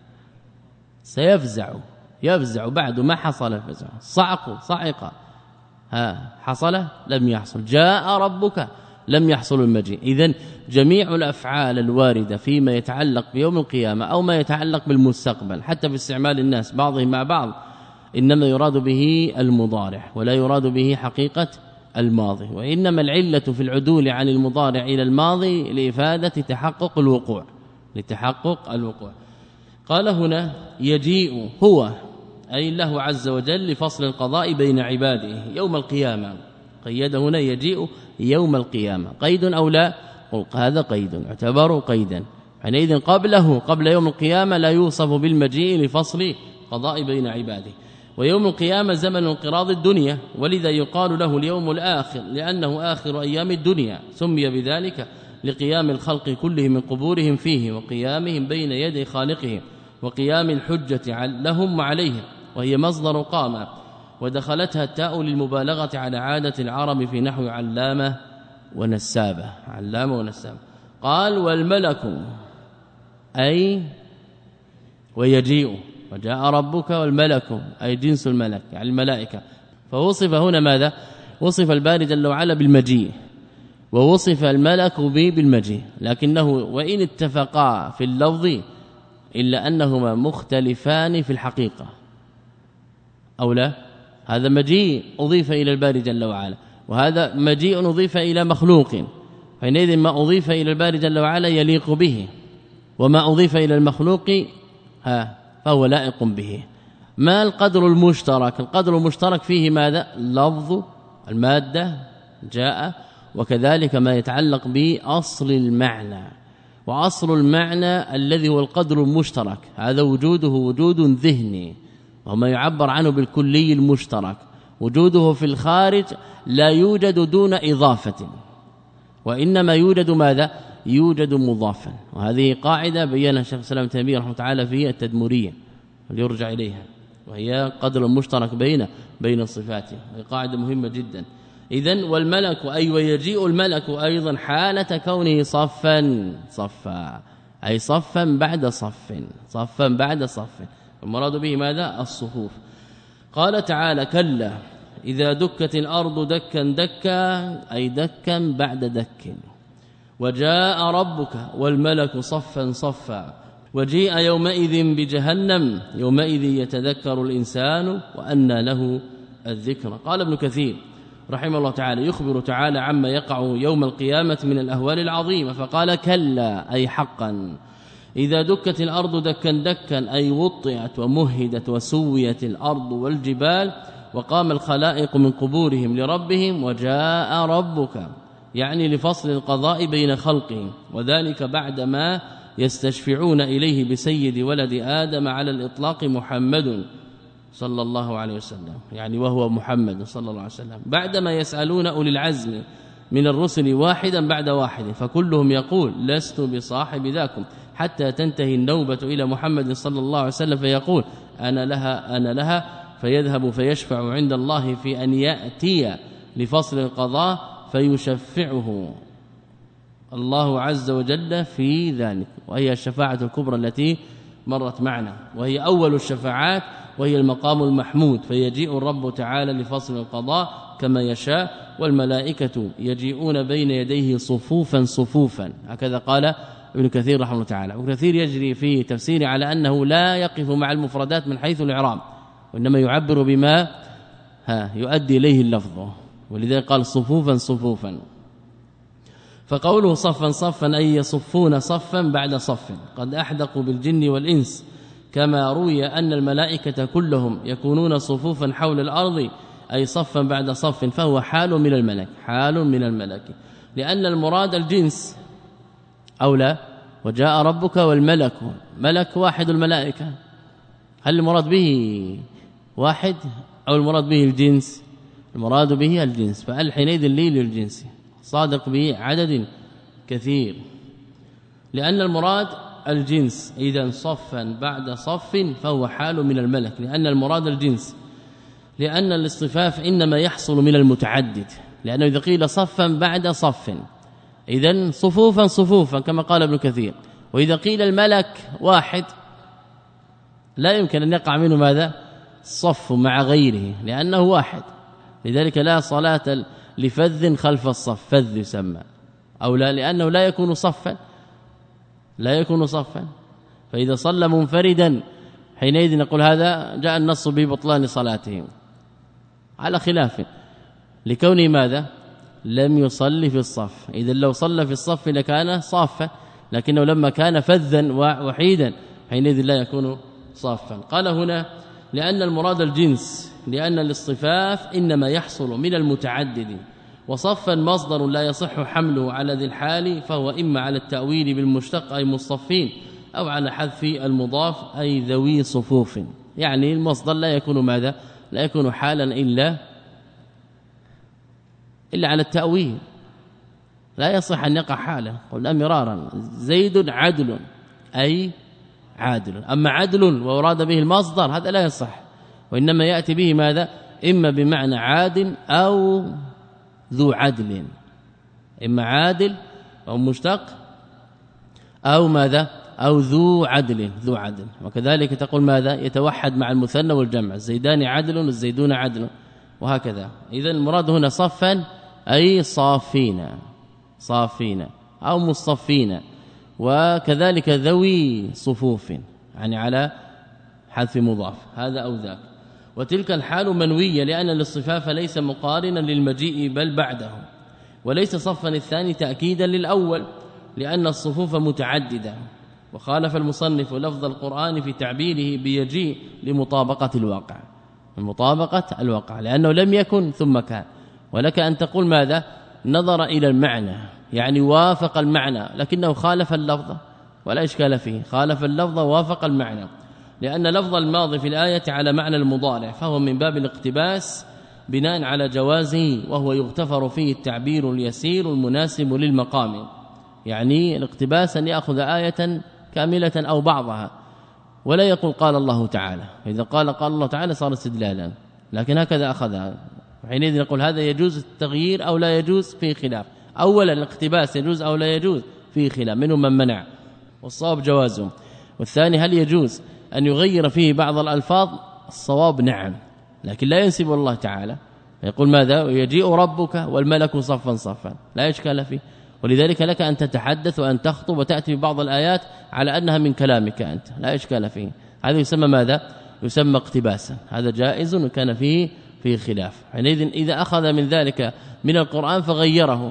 سيفزع يفزع بعد ما حصل الفزع، صعق صعق ها حصل لم يحصل، جاء ربك لم يحصل المجيء. إذن جميع الأفعال الواردة فيما يتعلق بيوم القيامة أو ما يتعلق بالمستقبل حتى في استعمال الناس بعضهم مع بعض إنما يراد به المضارع ولا يراد به حقيقة الماضي، وإنما العلة في العدول عن المضارع إلى الماضي لإفادة تحقق الوقوع لتحقق الوقوع. قال هنا يجيء هو أي الله عز وجل لفصل القضاء بين عباده يوم القيامة، قيد هنا يجيء يوم القيامة، قيد أو لا؟ هذا قيد اعتبره قيدا، حينئذ قبله قبل يوم القيامة لا يوصف بالمجيء لفصل قضاء بين عباده. ويوم القيامة زمن انقراض الدنيا، ولذا يقال له اليوم الآخر لأنه آخر أيام الدنيا، سمي بذلك لقيام الخلق كلهم من قبورهم فيه وقيامهم بين يدي خالقهم وقيام الحجة لهم وعليهم، وهي مصدر قام، ودخلتها التاء للمبالغة على عادة العرب في نحو علامة ونسابة، علامة ونسابة. قال والملك أي ويجيء، وجاء ربك والملك أي جنس الملك يعني الملائكة، فوصف هنا ماذا؟ وصف الباري جل وعلا بالمجيء، ووصف الملك به بالمجيء، لكنه وإن اتفقا في اللفظ إلا أنهما مختلفان في الحقيقة أو لا؟ هذا مجيء أضيف إلى الباري جل وعلا، وهذا مجيء أضيف إلى مخلوق، حينئذ ما أضيف إلى الباري جل وعلا يليق به، وما أضيف إلى المخلوق ها فهو لائق به. ما القدر المشترك؟ القدر المشترك فيه ماذا؟ لفظ المادة جاء، وكذلك ما يتعلق بأصل المعنى، وأصل المعنى الذي هو القدر المشترك هذا وجوده وجود ذهني وما يعبر عنه بالكلي المشترك وجوده في الخارج لا يوجد دون إضافة وإنما يوجد ماذا يوجد مضافا وهذه قاعدة بيّنها الشيخ الإسلام ابن تيمية رحمه الله في التدمرية ليرجع إليها وهي قدر المشترك بين بين الصفات هي قاعدة مهمة جدا إذن والملك أي ويجيء الملك أيضا حالة كونه صفا صفا أي صفا بعد صف صفا بعد صف المراد به ماذا الصفوف قال تعالى كلا إذا دكت الأرض دكا دكا أي دكا بعد دك وجاء ربك والملك صفا صفا وجيء يومئذ بجهنم يومئذ يتذكر الإنسان وأنى له الذكر قال ابن كثير رحمه الله تعالى يخبر تعالى عما يقع يوم القيامة من الأهوال العظيمة فقال كلا أي حقا إذا دكت الأرض دكا دكا أي وطئت ومهدت وسويت الأرض والجبال وقام الخلائق من قبورهم لربهم وجاء ربك يعني لفصل القضاء بين خلقهم وذلك بعدما يستشفعون إليه بسيد ولد آدم على الإطلاق محمد صلى الله عليه وسلم يعني وهو محمد صلى الله عليه وسلم بعدما يسألون أولي العزم من الرسل واحدا بعد واحد فكلهم يقول لست بصاحب ذاكم حتى تنتهي النوبة إلى محمد صلى الله عليه وسلم فيقول أنا لها أنا لها فيذهب فيشفع عند الله في أن يأتي لفصل القضاء فيشفعه الله عز وجل في ذلك وهي الشفاعة الكبرى التي مرت معنا وهي أول الشفاعات وهي المقام المحمود فيجيء الرب تعالى لفصل القضاء كما يشاء والملائكة يجيئون بين يديه صفوفا صفوفا هكذا قال ابن كثير رحمه الله تعالى ابن كثير يجري في تفسيره على أنه لا يقف مع المفردات من حيث الإعراب وإنما يعبر بما ها يؤدي إليه اللفظ ولذلك قال صفوفا صفوفا فقوله صفا صفا أي يصفون صفا بعد صف قد أحدقوا بالجن والإنس كما روي أن الملائكة كلهم يكونون صفوفا حول الأرض أي صفا بعد صف فهو حال من الملك حال من الملك لأن المراد الجنس أو لا وجاء ربك والملك ملك واحد الملائكة هل المراد به واحد أو المراد به الجنس المراد به الجنس فقال حينئذ لي للجنس صادق به عدد كثير لأن المراد الجنس إذا صفا بعد صف فهو حال من الملك لأن المراد الجنس لأن الاصطفاف إنما يحصل من المتعدد لأنه إذا قيل صفا بعد صف إذن صفوفا صفوفا كما قال ابن كثير وإذا قيل الملك واحد لا يمكن أن يقع منه ماذا الصف مع غيره لأنه واحد لذلك لا صلاة لفذ خلف الصف فذ يسمى أو لا لأنه لا يكون صفا لا يكون صفا فإذا صلى منفردا حينئذ نقول هذا جاء النص ببطلان صلاته على خلاف لكونه ماذا لم يصلي في الصف إذا لو صلى في الصف لكان صافا لكنه لما كان فذا وحيدا حينئذ لا يكون صافا قال هنا لأن المراد الجنس لأن الاصطفاف إنما يحصل من المتعدد وصفا مصدر لا يصح حمله على ذي الحال فهو إما على التأويل بالمشتق أي مصطفين أو على حذف المضاف أي ذوي صفوف يعني المصدر لا يكون ماذا لا يكون حالا إلا إلا على التأويل لا يصح أن يقع حالا قلنا مرارا زيد عدل أي عادل أما عدل وأراد به المصدر هذا لا يصح وإنما يأتي به ماذا إما بمعنى عادل أو ذو عدل إما عادل أو مشتق أو ماذا أو ذو عدل ذو عدل وكذلك تقول ماذا يتوحد مع المثنى والجمع الزيدان عدل والزيدون عدل وهكذا إذا المراد هنا صفا أي صافين صافين أو مصطفين وكذلك ذوي صفوف يعني على حذف مضاف هذا أو ذاك وتلك الحال منوية لأن الاصطفاف ليس مقارنا للمجيء بل بعده وليس صفا الثاني تأكيدا للأول لأن الصفوف متعددة وخالف المصنف لفظ القرآن في تعبيره بيجيء لمطابقة الواقع مطابقة الواقع لأنه لم يكن ثم كان ولك أن تقول ماذا نظر إلى المعنى يعني وافق المعنى لكنه خالف اللفظ ولا إشكال فيه، خالف اللفظ ووافق المعنى، لأن لفظ الماضي في الآية على معنى المضارع فهو من باب الاقتباس بناء على جوازه، وهو يغتفر فيه التعبير اليسير المناسب للمقام، يعني الاقتباس أن يأخذ آية كاملة أو بعضها ولا يقول قال الله تعالى، إذا قال قال الله تعالى صار استدلالا، لكن هكذا أخذها، حينئذ نقول هذا يجوز التغيير أو لا يجوز، فيه خلاف. أولا الاقتباس يجوز أو لا يجوز، فيه خلاف، منهم من منع والصواب جوازه. والثاني هل يجوز أن يغير فيه بعض الألفاظ؟ الصواب نعم، لكن لا ينسب الله تعالى، يقول ماذا؟ يجيء ربك والملك صفا صفا، لا إشكال فيه. ولذلك لك أن تتحدث وأن تخطب وتأتي ببعض الآيات على أنها من كلامك أنت، لا إشكال فيه، هذا يسمى ماذا؟ يسمى اقتباسا، هذا جائز وكان فيه فيه خلاف. حينئذ إذا أخذ من ذلك من القرآن فغيره،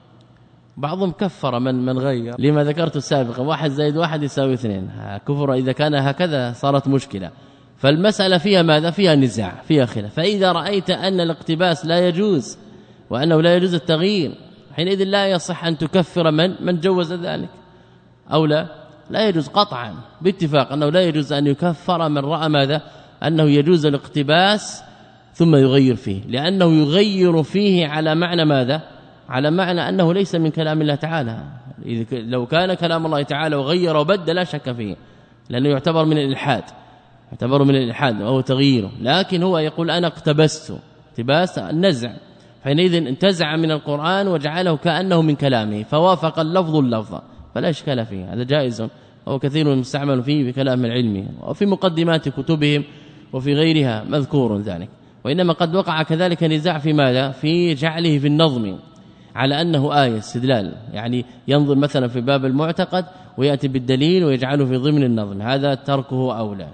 بعضهم كفر من من غير، لما ذكرت سابقا واحد زائد واحد يساوي اثنين، كفر إذا كان هكذا صارت مشكلة. فالمسألة فيها ماذا؟ فيها نزاع، فيها خلاف. فإذا رأيت أن الاقتباس لا يجوز وأنه لا يجوز التغيير، حينئذ لا يصح أن تكفر من من جوز ذلك، أو لا لا يجوز قطعا باتفاق أنه لا يجوز أن يكفر من رأى ماذا؟ أنه يجوز الاقتباس ثم يغير فيه، لأنه يغير فيه على معنى ماذا؟ على معنى أنه ليس من كلام الله تعالى. لو كان كلام الله تعالى وغير وبدل لا شك فيه، لأنه يعتبر من الإلحاد، يعتبر من الإلحاد وهو تغييره، لكن هو يقول أنا اقتبست، اقتباس النزع، حينئذ انتزع من القرآن وجعله كأنه من كلامه فوافق اللفظ اللفظ، فلا إشكال فيه، هذا جائز وهو كثير مستعمل فيه بكلام العلم وفي مقدمات كتبهم وفي غيرها مذكور ذلك. وإنما قد وقع كذلك نزاع في ماذا؟ في جعله في النظم على أنه آية استدلال، يعني ينظر مثلا في باب المعتقد ويأتي بالدليل ويجعله في ضمن النظم، هذا تركه أولى.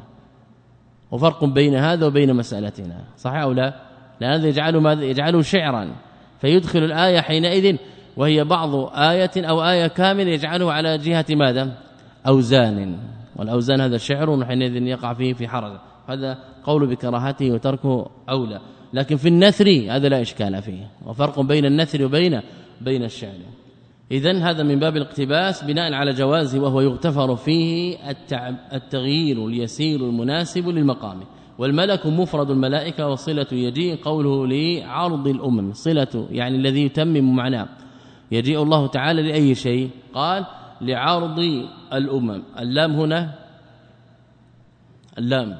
وفرق بين هذا وبين مسألتنا، صحيح أو لا؟ لأن هذا يجعله ماذا؟ يجعله شعرا، فيدخل الآية حينئذ وهي بعض آية أو آية كاملة يجعله على جهة ماذا؟ أوزان، والأوزان هذا شعر وحينئذ يقع فيه في حرج، هذا قول بكراهته وتركه أولى. لكن في النثر هذا لا إشكال فيه، وفرق بين النثر وبين بين الشعر. إذن هذا من باب الاقتباس بناء على جوازه، وهو يغتفر فيه التغيير اليسير المناسب للمقام. والملك مفرد الملائكة، وصلة يجيء قوله لعرض الأمم، صلة يعني الذي يتمم معناه، يجيء الله تعالى لأي شيء؟ قال لعرض الأمم. اللام هنا اللام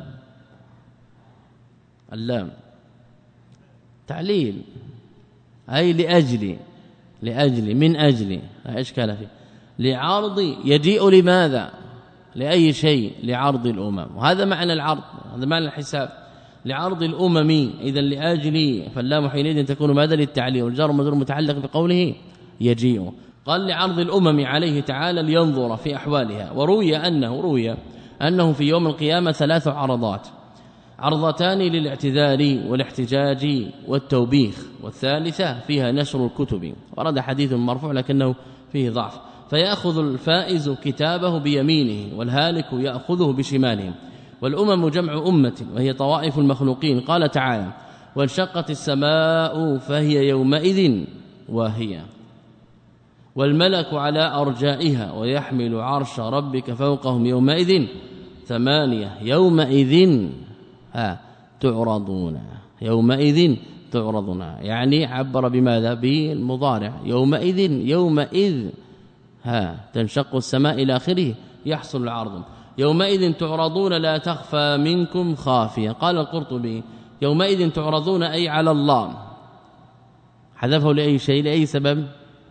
اللام تعليل، أي لأجل لأجل من أجل، لا إشكال فيه. لعرض يجيء لماذا؟ لأي شيء؟ لعرض الأمم، وهذا معنى العرض، هذا معنى الحساب، لعرض الأمم، إذا لأجل، فاللام حينئذ تكون ماذا؟ للتعليل، والجار مجرور متعلق بقوله يجيء. قال لعرض الأمم عليه تعالى لينظر في أحوالها. وروي أنه روي أنه في يوم القيامة ثلاث عرضات، عرضتان للاعتذار والاحتجاج والتوبيخ، والثالثة فيها نشر الكتب. ورد حديث مرفوع لكنه فيه ضعف. فيأخذ الفائز كتابه بيمينه والهالك يأخذه بشماله. والأمم جمع أمة وهي طوائف المخلوقين. قال تعالى وانشقت السماء فهي يومئذ واهية، والملك على أرجائها ويحمل عرش ربك فوقهم يومئذ ثمانية يومئذ ها تعرضون، يومئذ تعرضون، يعني عبر بماذا؟ بالمضارع، يومئذ يومئذ ها تنشق السماء إلى آخره يحصل العرض. يومئذ تعرضون لا تخفى منكم خافية. قال القرطبي يومئذ تعرضون أي على الله، حذفه لأي شيء؟ لأي سبب؟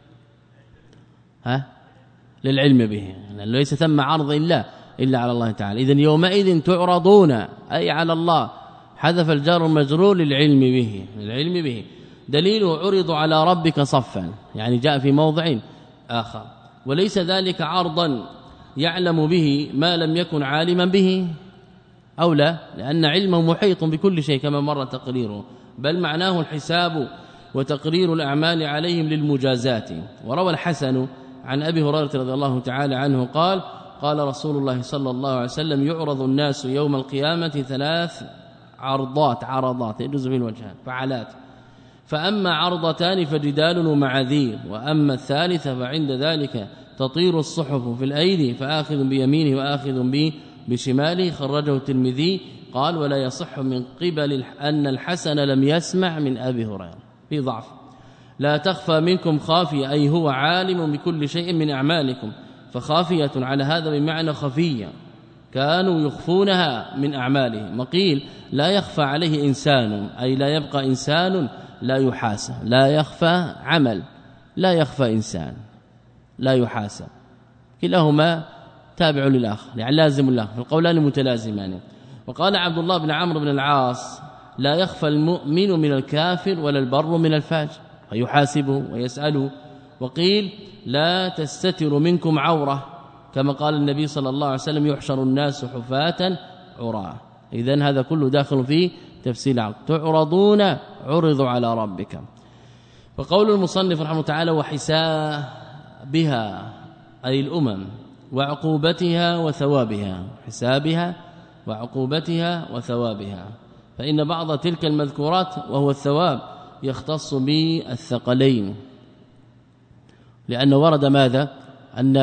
ها للعلم به، لأنه ليس ثم عرض إلا إلا على الله تعالى. إذن يومئذ تعرضون أي على الله، حذف الجار المجرور للعلم به، للعلم به. دليله عرض على ربك صفا، يعني جاء في موضع آخر. وليس ذلك عرضا يعلم به ما لم يكن عالما به أو لا، لأن علمه محيط بكل شيء كما مر تقريره، بل معناه الحساب وتقرير الأعمال عليهم للمجازات. وروى الحسن عن أبي هريرة رضي الله تعالى عنه قال قال رسول الله صلى الله عليه وسلم يعرض الناس يوم القيامة ثلاث عرضات، عرضات يجوز في الوجهان فعلات، فأما عرضتان فجدال ومعاذير، وأما الثالثة فعند ذلك تطير الصحف في الأيدي فآخذ بيمينه وآخذ به بشماله. خرجه الترمذي قال ولا يصح من قبل أن الحسن لم يسمع من أبي هريرة، في ضعف. لا تخفى منكم خافية أي هو عالم بكل شيء من أعمالكم، فخافية على هذا بمعنى خفية كانوا يخفونها من أعمالهم. وقيل لا يخفى عليه إنسان أي لا يبقى إنسان لا يحاسب، لا يخفى عمل، لا يخفى إنسان لا يحاسب، كلاهما تابع للآخر يعني لازم الآخر، فالقولان متلازمان. وقال عبد الله بن عمرو بن العاص لا يخفى المؤمن من الكافر ولا البر من الفاجر، فيحاسبه ويسأله. وقيل لا تستتر منكم عورة، كما قال النبي صلى الله عليه وسلم يحشر الناس حفاة عراة. إذن هذا كله داخل في تفسير عقل. تعرضون عرضوا على ربك. وقول المصنف رحمه تعالى وحسابها أي الأمم وعقوبتها وثوابها، حسابها وعقوبتها وثوابها، فإن بعض تلك المذكورات وهو الثواب يختص بالثقلين، لأن ورد ماذا أن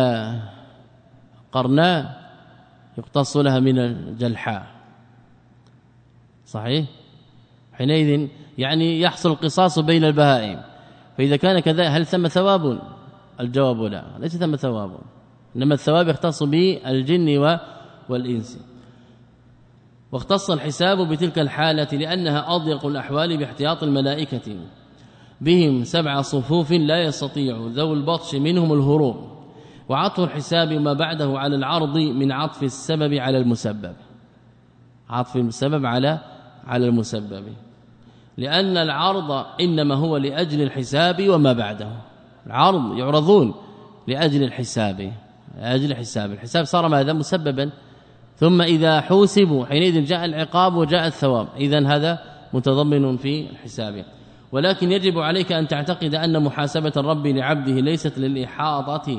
قرناء يقتص لها من الجلحاء، صحيح؟ حينئذ يعني يحصل القصاص بين البهائم، فإذا كان كذا هل ثم ثواب؟ الجواب لا، ليس ثم ثواب، إنما الثواب يختص بالجن والإنس. واختص الحساب بتلك الحالة لأنها أضيق الأحوال باحتياط الملائكة بهم سبع صفوف لا يستطيع ذو البطش منهم الهروب. وعطف الحساب ما بعده على العرض من عطف السبب على المسبب، عطف السبب على على المسبب، لأن العرض إنما هو لأجل الحساب وما بعده. العرض يعرضون لأجل الحساب، لأجل الحساب، الحساب صار ماذا مسببا، ثم إذا حوسبوا حينئذ جاء العقاب وجاء الثواب، إذن هذا متضمن في الحساب. ولكن يجب عليك أن تعتقد أن محاسبة الرب لعبده ليست للإحاطة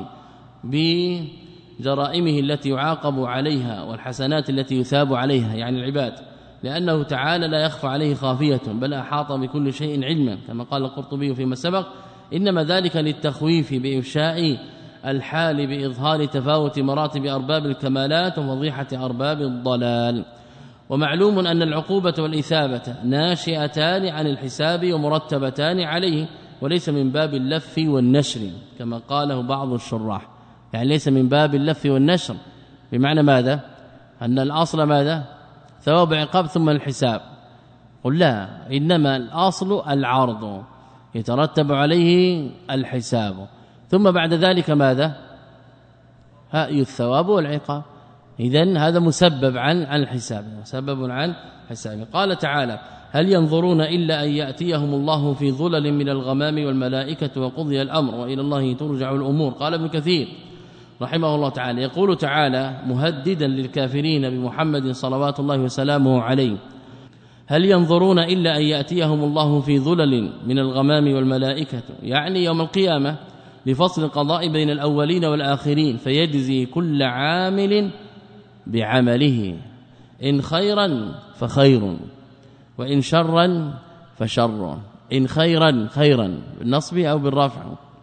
بجرائمه التي يعاقب عليها والحسنات التي يثاب عليها، يعني العباد، لأنه تعالى لا يخفى عليه خافية بل أحاط بكل شيء علما، كما قال القرطبي فيما سبق إنما ذلك للتخويف بإفشاء الحال بإظهار تفاوت مراتب أرباب الكمالات وفضيحة أرباب الضلال. ومعلوم أن العقوبة والإثابة ناشئتان عن الحساب ومرتبتان عليه، وليس من باب اللف والنشر كما قاله بعض الشراح، يعني ليس من باب اللف والنشر، بمعنى ماذا؟ أن الأصل ماذا؟ ثواب عقاب ثم الحساب. قل لا، إنما الأصل العرض يترتب عليه الحساب، ثم بعد ذلك ماذا؟ هاء الثواب والعقاب. إذن هذا مسبب عن عن الحساب، مسبب عن الحساب. قال تعالى هل ينظرون إلا أن يأتيهم الله في ظلل من الغمام والملائكة وقضي الأمر وإلى الله ترجع الأمور. قال ابن كثير رحمه الله تعالى يقول تعالى مهددا للكافرين بمحمد صلوات الله وسلامه عليه هل ينظرون إلا أن يأتيهم الله في ظلل من الغمام والملائكة، يعني يوم القيامة لفصل القضاء بين الأولين والآخرين، فيجزي كل عامل بعمله، إن خيرا فخير وإن شرا فشر. إن خيرا خيرا بالنصب أو بالرفع،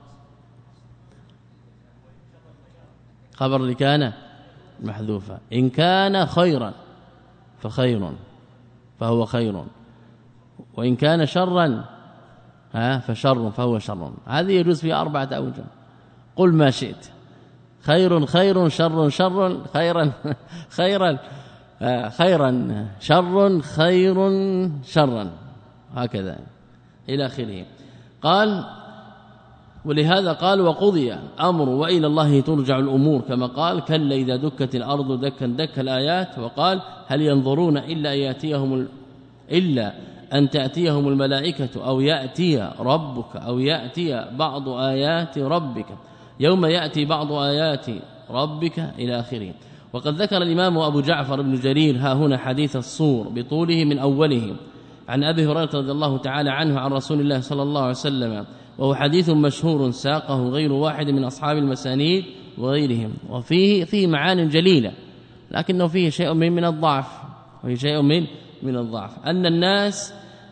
خبر لكان محذوفة، إن كان خيرا فخير فهو خير، وإن كان شرا ها فشر فهو شر. هذه يجوز في أربعة أوجه، قل ما شئت، خير خير شر شر خيرا خيرا خيرا شر خير شرا، هكذا إلى آخره. قال ولهذا قال وقضي أمر وإلى الله ترجع الأمور، كما قال كلا إذا دكت الأرض دكا دك الآيات. وقال هل ينظرون إلا يأتيهم إلا أن تأتيهم الملائكة أو يأتي ربك أو يأتي بعض آيات ربك، يوم يأتي بعض آيات ربك إلى آخره. وقد ذكر الإمام أبو جعفر بن جرير ها هنا حديث الصور بطوله من أوله عن أبي هريرة رضي الله تعالى عنه عن رسول الله صلى الله عليه وسلم، وهو حديث مشهور ساقه غير واحد من أصحاب المسانيد وغيرهم، وفيه فيه معان جليلة، لكنه فيه شيء من من الضعف، وفيه شيء من من الضعف، أن الناس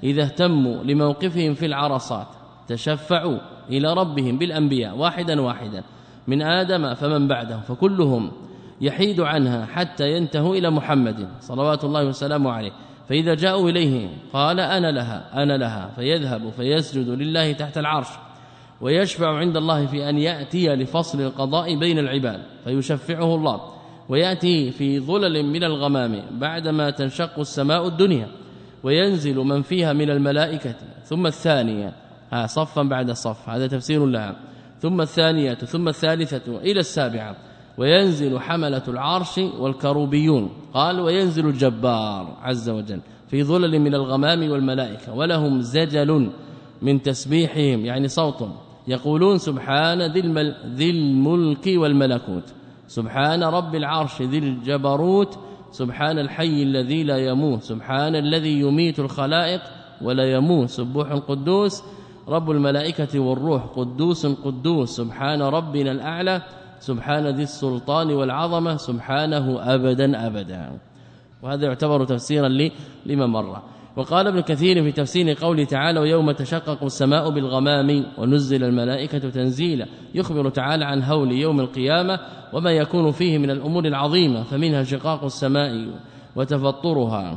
إذا اهتموا لموقفهم في العرصات تشفعوا إلى ربهم بالأنبياء واحدا واحدا من آدم فمن بعدهم، فكلهم يحيد عنها حتى ينتهوا إلى محمد صلوات الله وسلامه عليه، فإذا جاءوا إليه قال أنا لها أنا لها، فيذهب فيسجد لله تحت العرش ويشفع عند الله في أن يأتي لفصل القضاء بين العباد فيشفعه الله، ويأتي في ظلل من الغمام بعدما تنشق السماء الدنيا وينزل من فيها من الملائكة، ثم الثانية ها صفا بعد صف، هذا تفسير لها، ثم الثانية ثم الثالثة إلى السابعة، وينزل حملة العرش والكروبيون، قال وينزل الجبار عز وجل في ظلل من الغمام والملائكة، ولهم زجل من تسبيحهم يعني صوت، يقولون سبحان ذي الملك والملكوت، سبحان رب العرش ذي الجبروت، سبحان الحي الذي لا يموت، سبحان الذي يميت الخلائق ولا يموت، سبوح قدوس رب الملائكة والروح، قدوس قدوس، سبحان ربنا الأعلى، سبحان ذي السلطان والعظمة، سبحانه أبدا أبدا. وهذا يعتبر تفسيرا لي لما مر. وقال ابن كثير في تفسير قوله تعالى ويوم تشقق السماء بالغمام ونزل الملائكة تنزيلا، يخبر تعالى عن هول يوم القيامة وما يكون فيه من الأمور العظيمة، فمنها شقاق السماء وتفطرها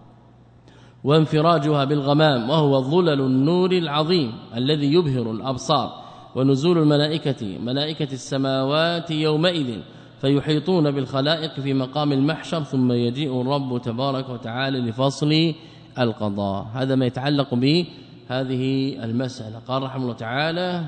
وانفراجها بالغمام وهو ظلل النور العظيم الذي يبهر الأبصار، ونزول الملائكة ملائكة السماوات يومئذ فيحيطون بالخلائق في مقام المحشر، ثم يجيء الرب تبارك وتعالى لفصل القضاء. هذا ما يتعلق به هذه المسألة. قال رحمه الله تعالى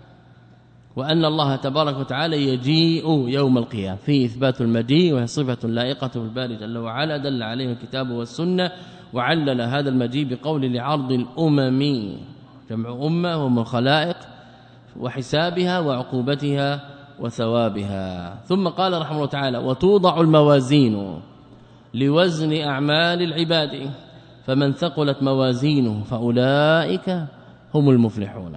وأن الله تبارك وتعالى يجيء يوم القيامة، في إثبات المجيء وهي صفة لائقة بالباري جل وعلا دل عليه الكتاب والسنة، وعلل هذا المجيء بقول لعرض الأمم، جمع أمة وهم الخلائق، وحسابها وعقوبتها وثوابها. ثم قال رحمه الله تعالى وتوضع الموازين لوزن أعمال العباد، فمن ثقلت موازينه فأولئك هم المفلحون.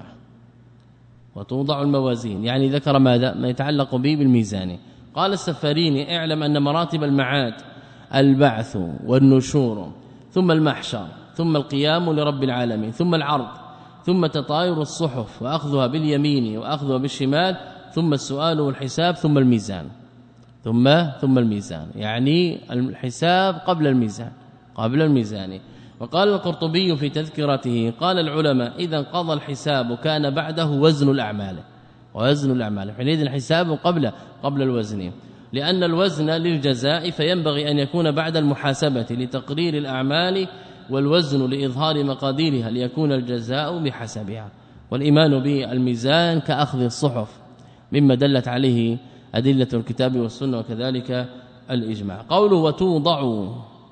وتوضع الموازين يعني ذكر ماذا؟ ما يتعلق به بالميزان. قال السفاريني اعلم أن مراتب المعاد البعث والنشور، ثم المحشر، ثم القيام لرب العالمين، ثم العرض، ثم تطاير الصحف وأخذها باليمين وأخذها بالشمال، ثم السؤال والحساب، ثم الميزان ثم ثم الميزان، يعني الحساب قبل الميزان قبل الميزان. وقال القرطبي في تذكرته قال العلماء إذا انقضى الحساب كان بعده وزن الأعمال، ووزن الأعمال حينئذ الحساب قبل قبل الوزن، لأن الوزن للجزاء فينبغي أن يكون بعد المحاسبة لتقرير الأعمال، والوزن لإظهار مقاديرها ليكون الجزاء بحسبها. والإيمان بالميزان كأخذ الصحف مما دلت عليه أدلة الكتاب والسنة وكذلك الإجماع. قوله وتوضع،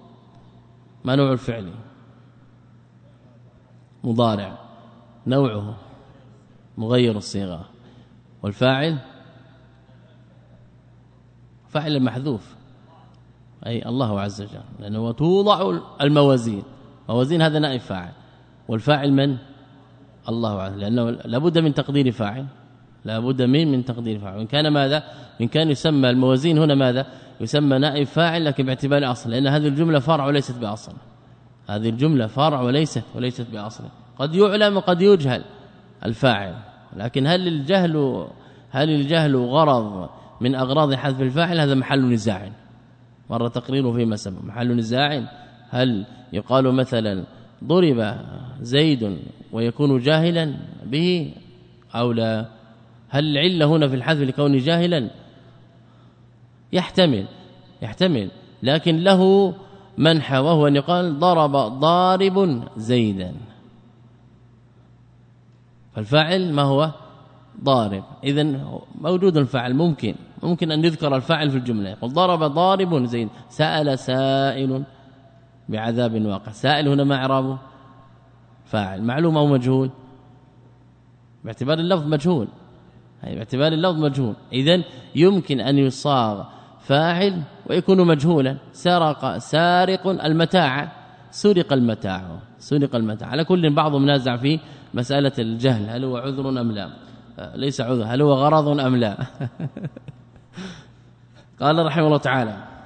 ما نوع الفعل؟ مضارع، نوعه مغير الصيغة، والفاعل فاعل محذوف أي الله عز وجل، لأنه وتوضع الموازين، موازين هذا نائب فاعل، والفاعل من؟ الله عز وجل، لأنه لابد من تقدير فاعل، لابد من من تقدير فاعل. وإن كان ماذا؟ إن كان يسمى الموازين هنا ماذا؟ يسمى نائب فاعل لكن باعتبار أصل، لأن هذه الجملة فرع وليست بأصل، هذه الجملة فرع وليست وليست بأصل، قد يعلم وقد يجهل الفاعل، لكن هل الجهل هل الجهل غرض من أغراض حذف الفاعل؟ هذا محل نزاع، مر تقريره فيما سبق، محل نزاع. هل يقال مثلا ضرب زيد ويكون جاهلا به أو لا؟ هل العلة هنا في الحذف لكون جاهلا؟ يحتمل يحتمل لكن له منحى، وهو أن يقال ضرب ضارب زيدا، فالفاعل ما هو؟ ضارب. إذن موجود الفاعل، ممكن ممكن أن يذكر الفاعل في الجملة، يقول ضرب ضارب زيد، سأل سائل بعذاب واقع، سائل هنا ما إعرابه؟ فاعل، معلوم أو مجهول؟ باعتبار اللفظ مجهول، أي باعتبار اللفظ مجهول. إذن يمكن أن يصاغ فاعل ويكون مجهولا، سرق سارق المتاع، سرق المتاع سرق المتاع. على كل بعضهم نازع في مسألة الجهل، هل هو عذر أم لا؟ ليس عذر، هل هو غرض أم لا؟ قال رحمه الله تعالى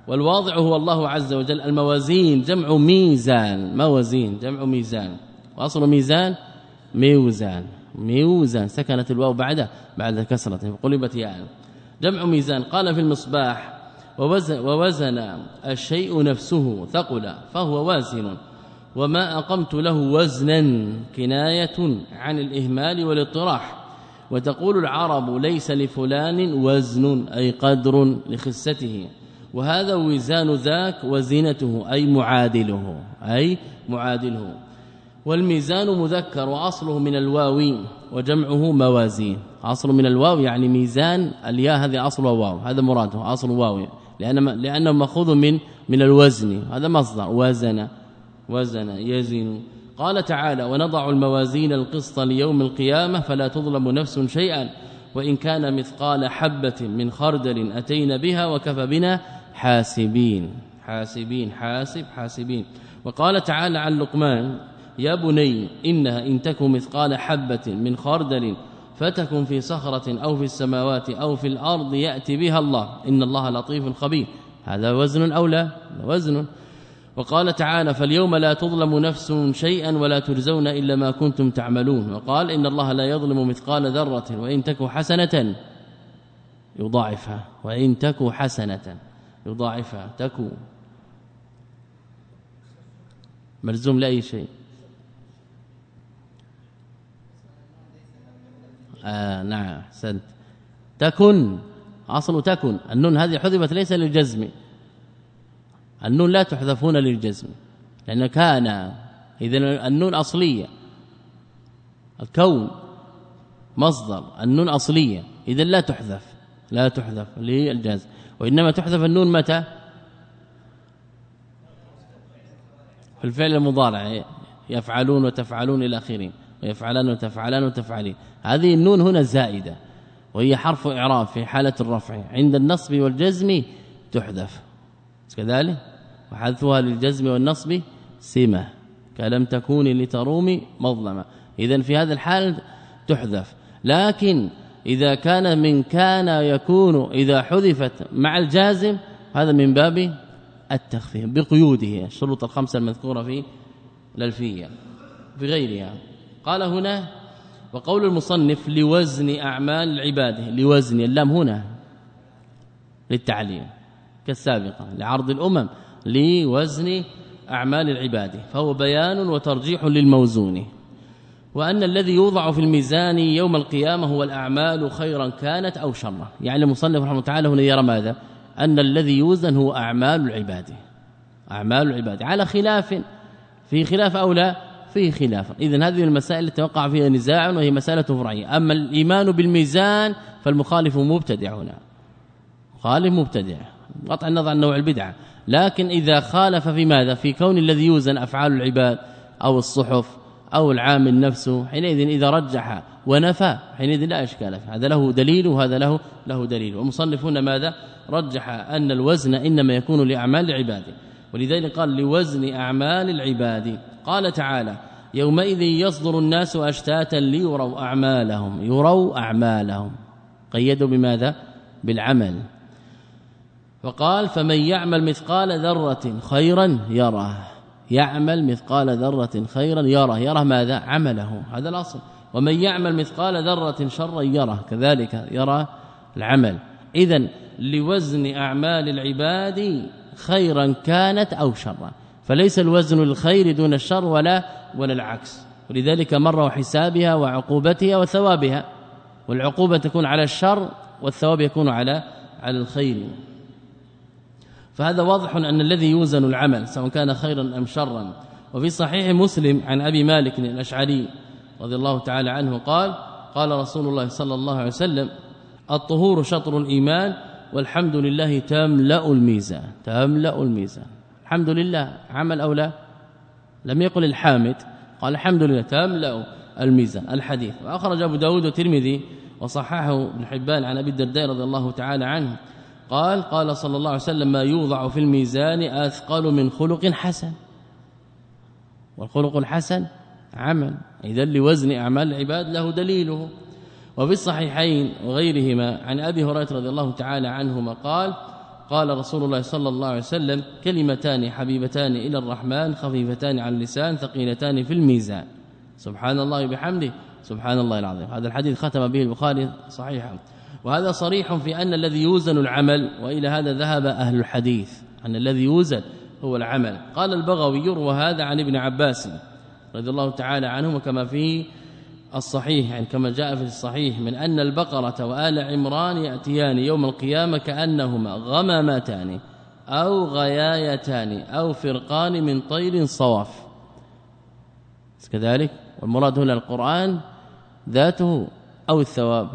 والواضع هو الله عز وجل. الموازين جمع ميزان، موازين جمع ميزان، واصل ميزان ميوزان، ميوزان سكنت الواو بعد بعد كسرة قلبت ياء، جمع ميزان. قال في المصباح ووزن, ووزن الشيء نفسه ثقل فهو وازن، وما أقمت له وزنا كناية عن الإهمال والاطراح. وتقول العرب ليس لفلان وزن أي قدر لخسته، وهذا وزان ذاك وزنته أي معادله أي معادله. والميزان مذكر وأصله من الواو وجمعه موازين، أصل من الواو يعني ميزان، الياء هذه أصل واو، هذا مراده أصل واو لأنه لأنه مأخوذ من من الوزن، هذا مصدر وزن وزن يزن. قال تعالى ونضع الموازين القسط ليوم القيامة فلا تظلم نفس شيئا وإن كان مثقال حبة من خردل أتينا بها وكفى بنا حاسبين، حاسبين حاسب حاسبين. وقال تعالى عن لقمان يا بني إنها إن تكن مثقال حبة من خردل فتكن في صخرة أو في السماوات أو في الأرض يأتي بها الله إن الله لطيف خبير، هذا وزن أو لا وزن. وقال تعالى فاليوم لا تظلم نفس شيئا ولا تجزون إلا ما كنتم تعملون. وقال إن الله لا يظلم مثقال ذرة وإن تك حسنة يضاعفها، وإن تك حسنة يضاعفها، تكو ملزوم لأي شيء. آه نعم سنت تكن، أصل تكن، النون هذه حذفت ليس للجزم، النون لا تحذف هنا للجزم لأن كان، إذن النون أصلية، الكون مصدر، النون أصلية إذن لا تحذف لا تحذف للجزم، وإنما تحذف النون متى؟ في الفعل المضارع يفعلون وتفعلون إلى آخره، ويفعلان وتفعلان وتفعلين، هذه النون هنا زائدة وهي حرف إعراب في حالة الرفع، عند النصب والجزم تحذف كذلك، وحذفها للجزم والنصب سمة كلم تكوني لترومي مظلمة، إذن في هذا الحال تحذف. لكن إذا كان من كان يكون إذا حذفت مع الجازم هذا من باب التخفيف بقيوده، الشروط الخمسة المذكورة في الألفية في غيرها. قال هنا وقول المصنف لوزن أعمال عباده، لوزن اللام هنا للتعليم كالسابقة لعرض الأمم، لوزن أعمال العباد، فهو بيان وترجيح للموزون. وأن الذي يوضع في الميزان يوم القيامة هو الأعمال خيرا كانت أو شرا، يعني المصنف رحمه الله تعالى هنا يرى ماذا؟ أن الذي يوزن هو أعمال العباد، أعمال العباد على خلاف، في خلاف أو لا فيه خلاف. إذن هذه المسائل التي وقع فيها نزاع وهي مسألة فرعية. أما الإيمان بالميزان فالمخالف مبتدع، هنا مخالف مبتدع قطع النظر عن نوع البدعة، لكن إذا خالف في ماذا؟ في كون الذي يوزن أفعال العباد أو الصحف أو العامل نفسه، حينئذ إذا رجح ونفى حينئذ لا إشكال، هذا له دليل وهذا له له دليل. ومصنفون ماذا؟ رجح أن الوزن إنما يكون لأعمال العباد، ولذلك قال لوزن أعمال العباد. قال تعالى يومئذ يصدر الناس أشتاتا ليروا أعمالهم، يروا أعمالهم قيدوا بماذا؟ بالعمل. وقال فمن يعمل مثقال ذرة خيرا يره، يعمل مثقال ذرة خيرا يره، يره ماذا؟ عمله، هذا الأصل. ومن يعمل مثقال ذرة شرا يره، كذلك يرى العمل. إذن لوزن أعمال العباد خيرا كانت أو شرا، فليس الوزن للخير دون الشر ولا ولا العكس. ولذلك مر حسابها وعقوبتها وثوابها، والعقوبة تكون على الشر والثواب يكون على على الخير. فهذا واضح أن الذي يوزن العمل سواء كان خيرا أم شرا. وفي صحيح مسلم عن أبي مالك الأشعري رضي الله تعالى عنه قال قال رسول الله صلى الله عليه وسلم الطهور شطر الإيمان والحمد لله تملأ الميزان، تملأ الميزان. الحمد لله عمل أو لا؟ لم يقل الحامد، قال الحمد لله تملأ الميزان الحديث. وأخرج أبو داود والترمذي وصححه ابن حبان عن أبي الدرداء رضي الله تعالى عنه قال قال صلى الله عليه وسلم ما يوضع في الميزان أثقل من خلق حسن، والخلق الحسن عمل، إذن لوزن أعمال العباد له دليله. وفي الصحيحين وغيرهما عن أبي هريرة رضي الله تعالى عنهما قال قال رسول الله صلى الله عليه وسلم كلمتان حبيبتان إلى الرحمن خفيفتان على اللسان ثقيلتان في الميزان سبحان الله وبحمده سبحان الله العظيم. هذا الحديث ختم به البخاري صحيحا، وهذا صريح في أن الذي يوزن العمل، وإلى هذا ذهب أهل الحديث أن الذي يوزن هو العمل. قال البغوي يروى هذا عن ابن عباس رضي الله تعالى عنهما كما في الصحيح، يعني كما جاء في الصحيح من أن البقرة وآل عمران يأتيان يوم القيامة كأنهما غمامتان أو غيايتان أو فرقان من طير صواف كذلك. والمراد هنا القرآن ذاته أو الثواب؟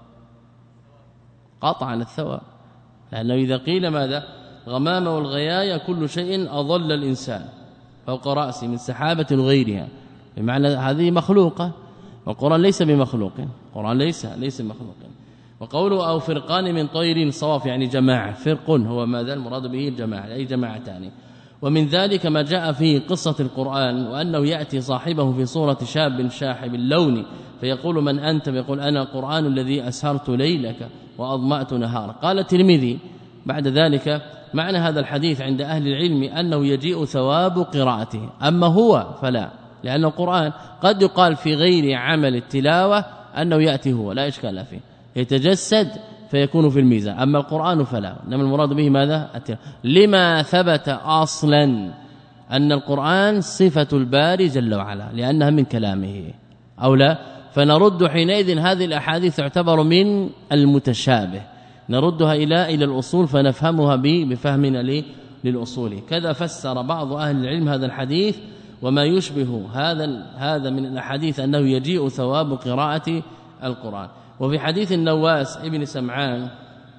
قطعا الثواب، لأنه إذا قيل ماذا غمام والغياية كل شيء أضل الإنسان فوق رأسه من سحابة غيرها، بمعنى هذه مخلوقة والقرآن ليس بمخلوق، القرآن ليس ليس مخلوق. وقوله أو فرقان من طير صواف يعني جماعة، فرق هو ماذا المراد به الجماعة أي جماعتان. ومن ذلك ما جاء في قصة القرآن وأنه يأتي صاحبه في صورة شاب شاحب اللون فيقول من أنت؟ فيقول أنا القرآن الذي أسهرت ليلك وأظمأت نهارك. قال الترمذي بعد ذلك معنى هذا الحديث عند أهل العلم أنه يجيء ثواب قراءته، أما هو فلا، لأن القرآن قد يقال في غير عمل التلاوة أنه يأتي هو لا إشكال فيه يتجسد فيكون في الميزان، أما القرآن فلا. إنما المراد به ماذا؟ التلاوة. لما ثبت أصلا أن القرآن صفة الباري جل وعلا لأنها من كلامه أو لا، فنرد حينئذ هذه الأحاديث تعتبر من المتشابه، نردها إلى إلى الأصول فنفهمها بفهمنا للأصول. كذا فسر بعض أهل العلم هذا الحديث وما يشبه هذا هذا من الأحاديث أنه يجيء ثواب قراءة القرآن. وفي حديث النواس ابن سمعان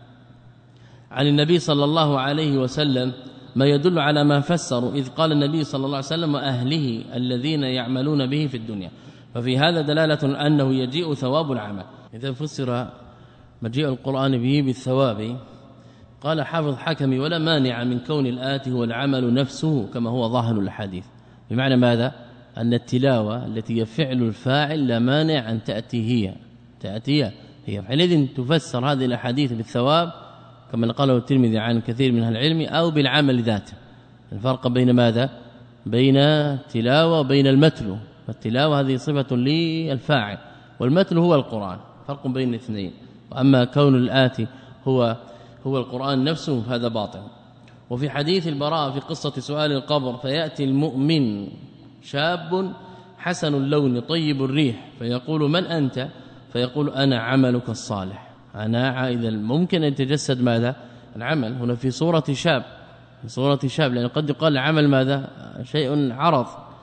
عن النبي صلى الله عليه وسلم ما يدل على ما فسروا، إذ قال النبي صلى الله عليه وسلم وأهله الذين يعملون به في الدنيا، ففي هذا دلالة أنه يجيء ثواب العمل. إذا فسر مجيء القرآن به بالثواب قال حافظ حكمي ولا مانع من كون الآتي هو العمل نفسه كما هو ظاهر الحديث، بمعنى ماذا؟ أن التلاوة التي هي فعل الفاعل لا مانع أن تأتي هي تأتي هي حينئذ تفسر هذه الأحاديث بالثواب كما قاله الترمذي عن كثير من أهل العلم أو بالعمل ذاته. الفرق بين ماذا؟ بين التلاوة وبين المتلو، فالتلاوة هذه صفة للفاعل والمتلو هو القرآن، فرق بين الاثنين. وأما كون الآتي هو هو القرآن نفسه هذا باطل. وفي حديث البراء في قصة سؤال القبر فيأتي المؤمن شاب حسن اللون طيب الريح فيقول من أنت؟ فيقول أنا عملك الصالح. أنا إذا ممكن أن يتجسد ماذا؟ العمل هنا في صورة شاب، في صورة شاب، لأن قد يقال العمل ماذا؟ شيء عرض.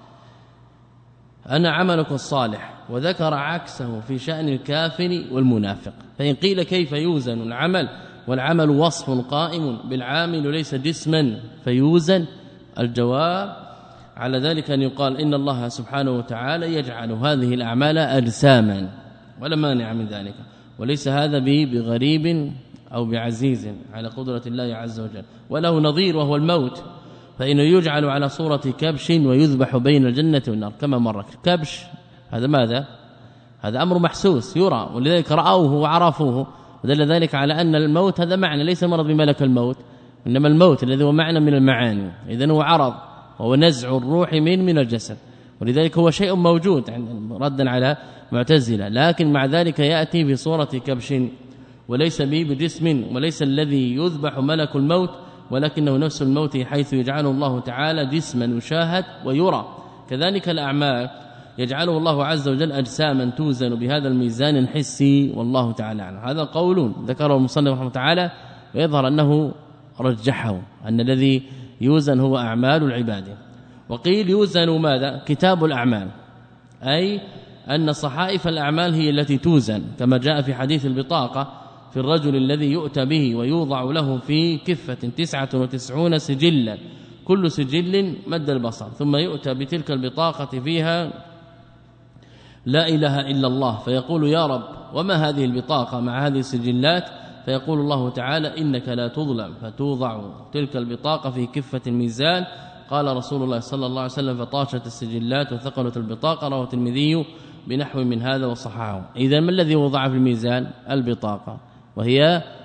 أنا عملك الصالح، وذكر عكسه في شأن الكافر والمنافق. فإن قيل كيف يوزن العمل والعمل وصف قائم بالعامل ليس جسما فيوزن؟ الجواب على ذلك أن يقال إن الله سبحانه وتعالى يجعل هذه الأعمال أجساما ولا مانع من ذلك، وليس هذا به بغريب أو بعزيز على قدرة الله عز وجل. وله نظير وهو الموت، فإنه يجعل على صورة كبش ويذبح بين الجنة والنار كما مر. كبش هذا ماذا؟ هذا أمر محسوس يرى، ولذلك رأوه وعرفوه، ودل ذلك على أن الموت هذا معنى ليس مرض بملك الموت، إنما الموت الذي هو معنى من المعاني، إذن هو عرض وهو نزع الروح من من الجسد، ولذلك هو شيء موجود ردا على معتزلة، لكن مع ذلك يأتي بصورة كبش وليس به بجسم، وليس الذي يذبح ملك الموت ولكنه نفس الموت حيث يجعله الله تعالى جسما يشاهد ويرى. كذلك الأعمال يجعله الله عز وجل أجساما توزن بهذا الميزان الحسي، والله تعالى عنه. هذا قول ذكره المصنف رحمه تعالى، ويظهر أنه رجحه أن الذي يوزن هو أعمال العباد. وقيل يوزن ماذا؟ كتاب الأعمال، أي أن صحائف الأعمال هي التي توزن، كما جاء في حديث البطاقة في الرجل الذي يؤتى به ويوضع له في كفة تسعة وتسعون سجلا كل سجل مد البصر، ثم يؤتى بتلك البطاقة فيها لا إله إلا الله، فيقول يا رب وما هذه البطاقة مع هذه السجلات؟ فيقول الله تعالى إنك لا تظلم، فتوضع تلك البطاقة في كفة الميزان. قال رسول الله صلى الله عليه وسلم فطاشت السجلات وثقلت البطاقة، رواه الترمذي بنحو من هذا وصححه. إذا ما الذي وضع في الميزان؟ البطاقة، وهي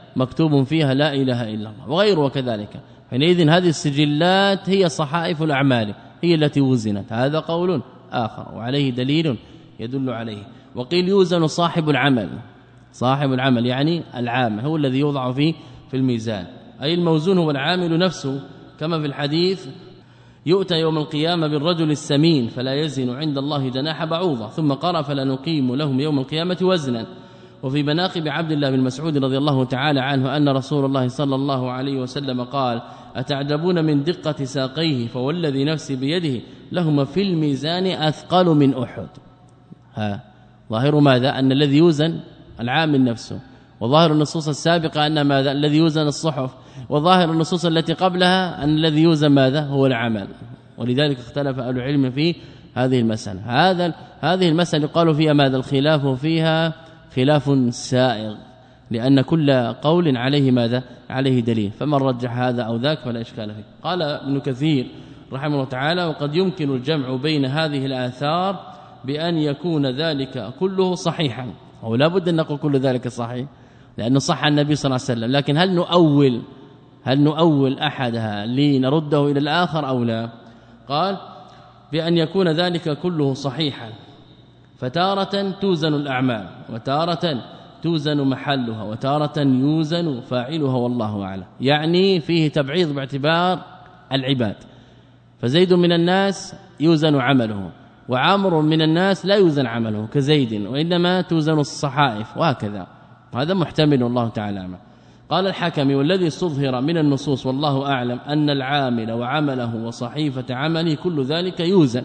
مكتوب فيها لا إله إلا الله وغيره كذلك. حينئذ هذه السجلات هي صحائف الأعمال هي التي وزنت. هذا قول آخر وعليه دليل يدل عليه. وقيل يوزن صاحب العمل، صاحب العمل يعني العامل هو الذي يوضع فيه في الميزان، أي الموزون هو العامل نفسه، كما في الحديث يؤتى يوم القيامة بالرجل السمين فلا يزن عند الله جناح بعوضة، ثم قرأ فلا نقيم لهم يوم القيامة وزنا. وفي مناقب عبد الله بن مسعود رضي الله تعالى عنه أن رسول الله صلى الله عليه وسلم قال أتعجبون من دقة ساقيه فوالذي نفسي بيده لهما في الميزان أثقل من أحد. ها ظاهر ماذا؟ أن الذي يوزن العامل نفسه، وظاهر النصوص السابقة أن ماذا؟ الذي يوزن الصحف، وظاهر النصوص التي قبلها أن الذي يوزن ماذا؟ هو العمل. ولذلك اختلف أهل العلم في هذه المسألة. هذا هذه المسألة قالوا فيها ماذا؟ الخلاف فيها خلاف سائغ، لأن كل قول عليه ماذا؟ عليه دليل، فمن رجح هذا أو ذاك فلا إشكال فيه. قال ابن كثير رحمه الله تعالى وقد يمكن الجمع بين هذه الآثار بأن يكون ذلك كله صحيحا، أو لا بد أن نقول كل ذلك صحيح لأنه صح النبي صلى الله عليه وسلم، لكن هل نؤول هل نؤول أحدها لنرده إلى الآخر أو لا؟ قال بأن يكون ذلك كله صحيحا، فتارة توزن الأعمال وتارة توزن محلها وتارة يوزن فاعلها والله أعلم. يعني فيه تبعيض باعتبار العباد، فزيد من الناس يوزن عمله وعامر من الناس لا يوزن عمله كزيد، وإنما توزن الصحائف وهكذا. هذا محتمل الله تعالى. قال الحكمي والذي استظهر من النصوص والله أعلم أن العامل وعمله وصحيفة عمله كل ذلك يوزن.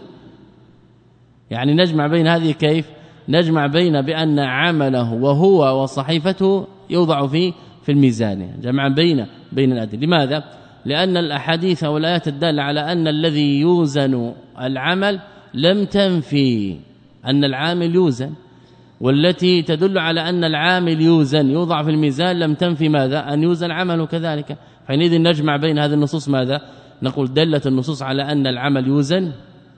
يعني نجمع بين هذه كيف؟ نجمع بين بأن عمله وهو وصحيفته يوضع في في الميزان، جمعا بين بين الأدلة. لماذا؟ لأن الأحاديث والآيات الدالة على أن الذي يوزن العمل لم تنفي أن العامل يوزن، والتي تدل على أن العامل يوزن يوضع في الميزان لم تنفي ماذا؟ أن يوزن عمله كذلك. حينئذ نجمع بين هذه النصوص ماذا؟ نقول دلت النصوص على أن العمل يوزن،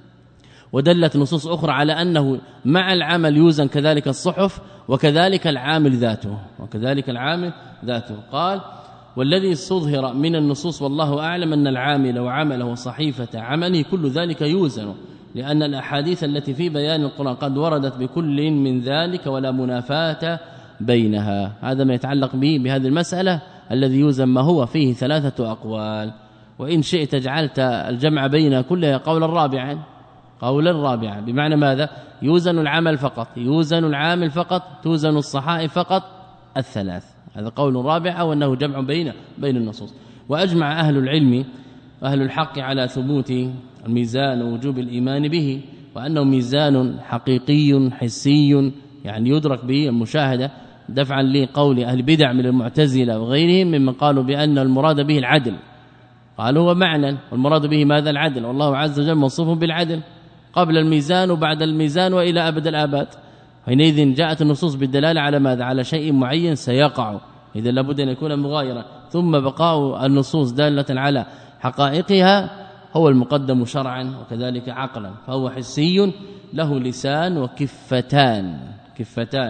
ودلت نصوص أخرى على أنه مع العمل يوزن كذلك الصحف وكذلك العامل ذاته وكذلك العامل ذاته. قال والذي استظهر من النصوص والله أعلم أن العامل وعمله وصحيفة عمله كل ذلك يوزن، لأن الأحاديث التي في بيان القرآن قد وردت بكل من ذلك ولا منافاة بينها. هذا ما يتعلق به بهذه المسألة. الذي يوزن ما هو فيه ثلاثة أقوال، وإن شئت جعلت الجمع بين كلها قولا رابعا قولا رابعا بمعنى ماذا؟ يوزن العمل فقط، يوزن العامل فقط، توزن الصحائف فقط الثلاث. هذا قول رابع، وأنه جمع بين بين النصوص. وأجمع أهل العلم أهل الحق على ثبوت الميزان ووجوب الإيمان به، وأنه ميزان حقيقي حسي يعني يدرك به المشاهدة، دفعا لقول أهل البدع من المعتزلة وغيرهم ممن قالوا بأن المراد به العدل. قالوا هو معنى والمراد به ماذا؟ العدل، والله عز وجل موصوف بالعدل قبل الميزان وبعد الميزان وإلى أبد الآباد. حينئذ جاءت النصوص بالدلالة على ماذا؟ على شيء معين سيقع، إذا لابد أن يكون مغايرا، ثم بقاء النصوص دالة على حقائقها هو المقدم شرعا وكذلك عقلا، فهو حسي له لسان وكفتان كفتان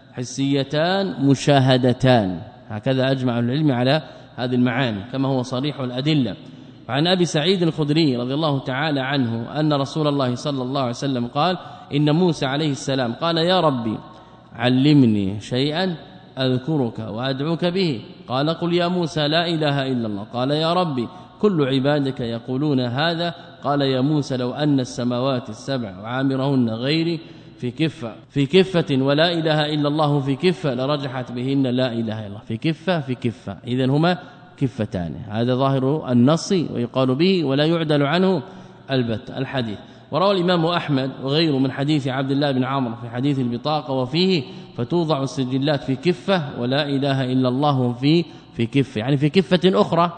حسيتان مشاهدتان. هكذا أجمع العلم على هذه المعاني كما هو صريح الأدلة. وعن أبي سعيد الخدري رضي الله تعالى عنه أن رسول الله صلى الله عليه وسلم قال إن موسى عليه السلام قال يا ربي علمني شيئا أذكرك وأدعوك به. قال قل يا موسى لا إله إلا الله. قال يا ربي كل عبادك يقولون هذا. قال يا موسى لو أن السماوات السبع وعامرهن غيري في كفة في كفة ولا إله إلا الله في كفة لرجحت بهن لا إله إلا الله في كفة في كفة. إذن هما كفتان. هذا ظاهر النص ويقال به ولا يعدل عنه البت الحديث. وروى الإمام أحمد وغيره من حديث عبد الله بن عمرو في حديث البطاقة وفيه فتوضع السجلات في كفة ولا إله إلا الله في في كفة، يعني في كفة أخرى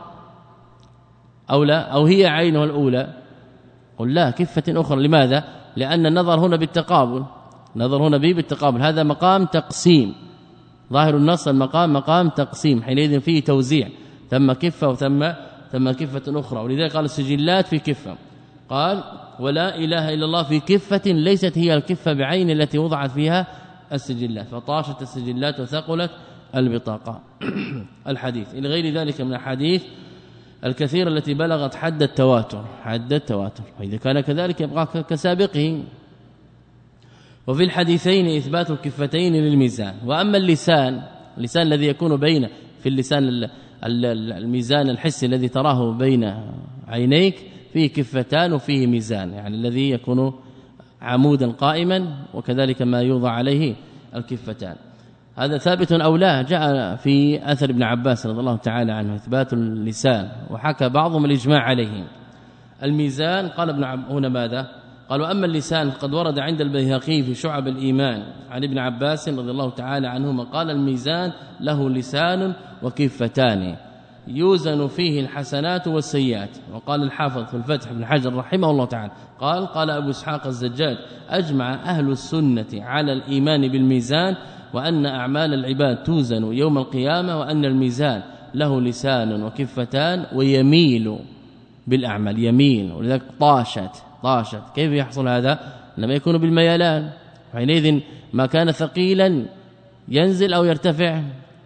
أو لا أو هي عينها الأولى. قل لا كفة أخرى. لماذا؟ لأن النظر هنا بالتقابل، نظر هنا به بالتقابل، هذا مقام تقسيم. ظاهر النص المقام مقام تقسيم، حينئذ فيه توزيع، ثم كفة وثم ثم كفة أخرى. ولذلك قال السجلات في كفة. قال ولا إله إلا الله في كفة ليست هي الكفة بعين التي وضعت فيها السجلات، فطاشت السجلات وثقلت البطاقة الحديث إلى غير ذلك من الحديث الكثير التي بلغت حد التواتر حد التواتر وإذا كان كذلك يبقى كسابقه. وفي الحديثين إثبات الكفتين للميزان. وأما اللسان اللسان الذي يكون بين في اللسان الميزان الحسي الذي تراه بين عينيك فيه كفتان وفيه ميزان، يعني الذي يكون عمودا قائما وكذلك ما يوضع عليه الكفتان. هذا ثابت أو لا؟ جاء في أثر ابن عباس رضي الله تعالى عنه إثبات اللسان، وحكى بعضهم الإجماع عليه. الميزان قال ابن عباس هنا ماذا؟ قالوا أما اللسان قد ورد عند البيهقي في شعب الإيمان عن ابن عباس رضي الله تعالى عنهما قال الميزان له لسان وكفتان يوزن فيه الحسنات والسيئات. وقال الحافظ في الفتح ابن حجر رحمه الله تعالى قال قال أبو إسحاق الزجاج أجمع أهل السنة على الإيمان بالميزان وأن أعمال العباد توزن يوم القيامة وأن الميزان له لسان وكفتان ويميل بالأعمال يميل، ولذلك طاشت طاشت. كيف يحصل هذا؟ لما يكون بالميلان، حينئذ ما كان ثقيلا ينزل أو يرتفع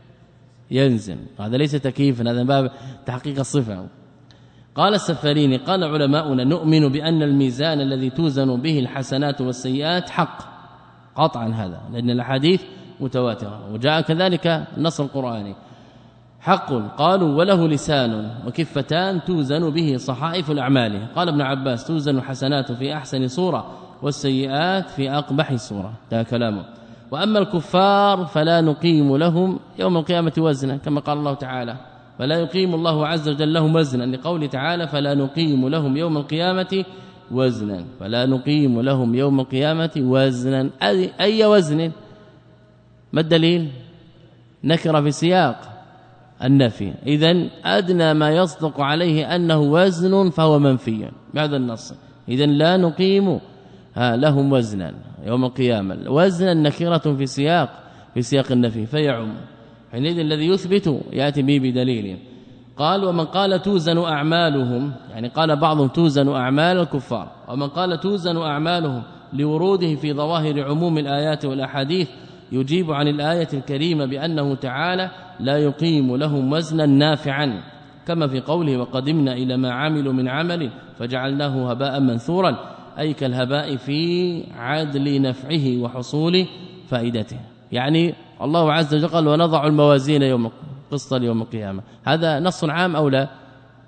ينزل. هذا ليس تكييفا، هذا باب تحقيق الصفة. قال السفاريني قال علماؤنا نؤمن بأن الميزان الذي توزن به الحسنات والسيئات حق قطعا، هذا لأن الحديث متواترة وجاء كذلك النص القرآني حق. قالوا وله لسان وكفتان توزن به صحائف الأعمال. قال ابن عباس توزن الحسنات في أحسن صورة والسيئات في أقبح صورة، ده كلامه. وأما الكفار فلا نقيم لهم يوم القيامة وزنا كما قال الله تعالى فلا يقيم الله عز وجل لهم وزنا، لقوله تعالى فلا نقيم لهم يوم القيامة وزنا. فلا نقيم لهم يوم القيامة وزنا، أي وزن؟ ما الدليل؟ نكر في سياق النفي، إذن أدنى ما يصدق عليه أنه وزن فهو منفي بعد النص. إذن لا نقيم لهم وزنا يوم القيامة، وزنا نكرة في سياق في سياق النفي فيعم. حينئذ الذي يثبت يأتي به بدليل. قال ومن قال توزن أعمالهم، يعني قال بعضهم توزن أعمال الكفار، ومن قال توزن أعمالهم لوروده في ظواهر عموم الآيات والأحاديث يجيب عن الآية الكريمة بأنه تعالى لا يقيم لهم وزنا نافعا كما في قوله وقدمنا إلى ما عملوا من عمل فجعلناه هباء منثورا، أي كالهباء في عدل نفعه وحصول فائدته. يعني الله عز وجل قال ونضع الموازين يوم القسط يوم القيامة، هذا نص عام أو لا؟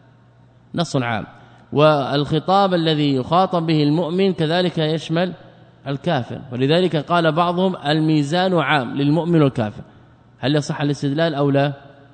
نص عام. والخطاب الذي يخاطب به المؤمن كذلك يشمل الكافر، ولذلك قال بعضهم الميزان عام للمؤمن والكافر. هل يصح الاستدلال أو لا؟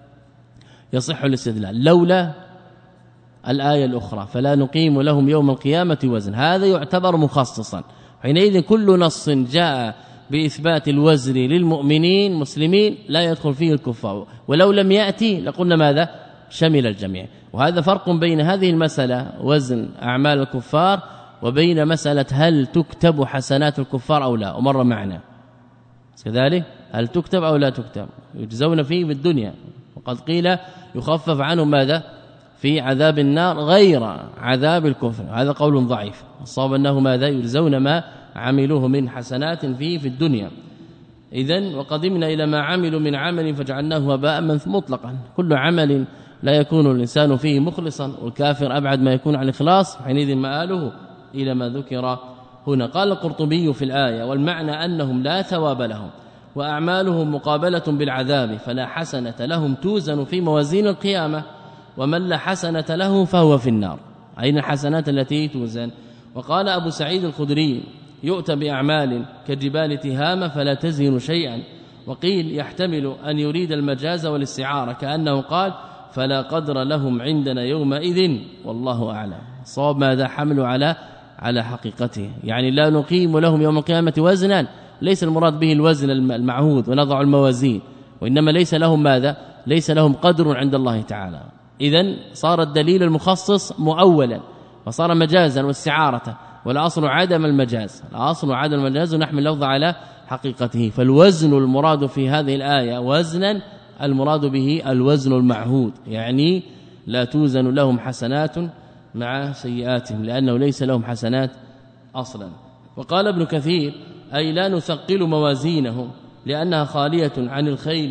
يصح الاستدلال لولا الآية الأخرى فلا نقيم لهم يوم القيامة وزن، هذا يعتبر مخصصا. حينئذ كل نص جاء بإثبات الوزن للمؤمنين مسلمين لا يدخل فيه الكفار، ولو لم يأتي لقلنا ماذا؟ شمل الجميع. وهذا فرق بين هذه المسألة وزن أعمال الكفار وبين مسألة هل تكتب حسنات الكفار أو لا، ومر معنا كذلك هل تكتب أو لا تكتب، يجزون فيه بالدنيا، وقد قيل يخفف عنهم ماذا؟ في عذاب النار غير عذاب الكفر، هذا قول ضعيف. الصواب أنه ماذا؟ يجزون ما عملوه من حسنات فيه في الدنيا. إذن وقدمنا إلى ما عملوا من عمل فجعلناه هباء منثورا مطلقا، كل عمل لا يكون الإنسان فيه مخلصا، والكافر أبعد ما يكون عن الإخلاص، حينئذ مآله إلى ما ذكر هنا. قال القرطبي في الآية والمعنى أنهم لا ثواب لهم وأعمالهم مقابلة بالعذاب، فلا حسنة لهم توزن في موازين القيامة، ومن لا حسنة له فهو في النار. أين الحسنات التي توزن؟ وقال أبو سعيد الخدري يؤتى بأعمال كجبال تهامة فلا تزن شيئا، وقيل يحتمل أن يريد المجاز والاستعارة كأنه قال فلا قدر لهم عندنا يومئذ والله أعلم. صواب ماذا؟ حمل على على حقيقته، يعني لا نقيم لهم يوم القيامة وزنا، ليس المراد به الوزن المعهود ونضع الموازين، وإنما ليس لهم ماذا؟ ليس لهم قدر عند الله تعالى. إذن صار الدليل المخصص مؤولا وصار مجازا واستعارة، والأصل عدم المجاز، الأصل عدم المجاز ونحمل اللفظ على حقيقته. فالوزن المراد في هذه الآية وزنا المراد به الوزن المعهود، يعني لا توزن لهم حسنات مع سيئاتهم لأنه ليس لهم حسنات أصلا. وقال ابن كثير أي لا نثقل موازينهم لأنها خالية عن الخيل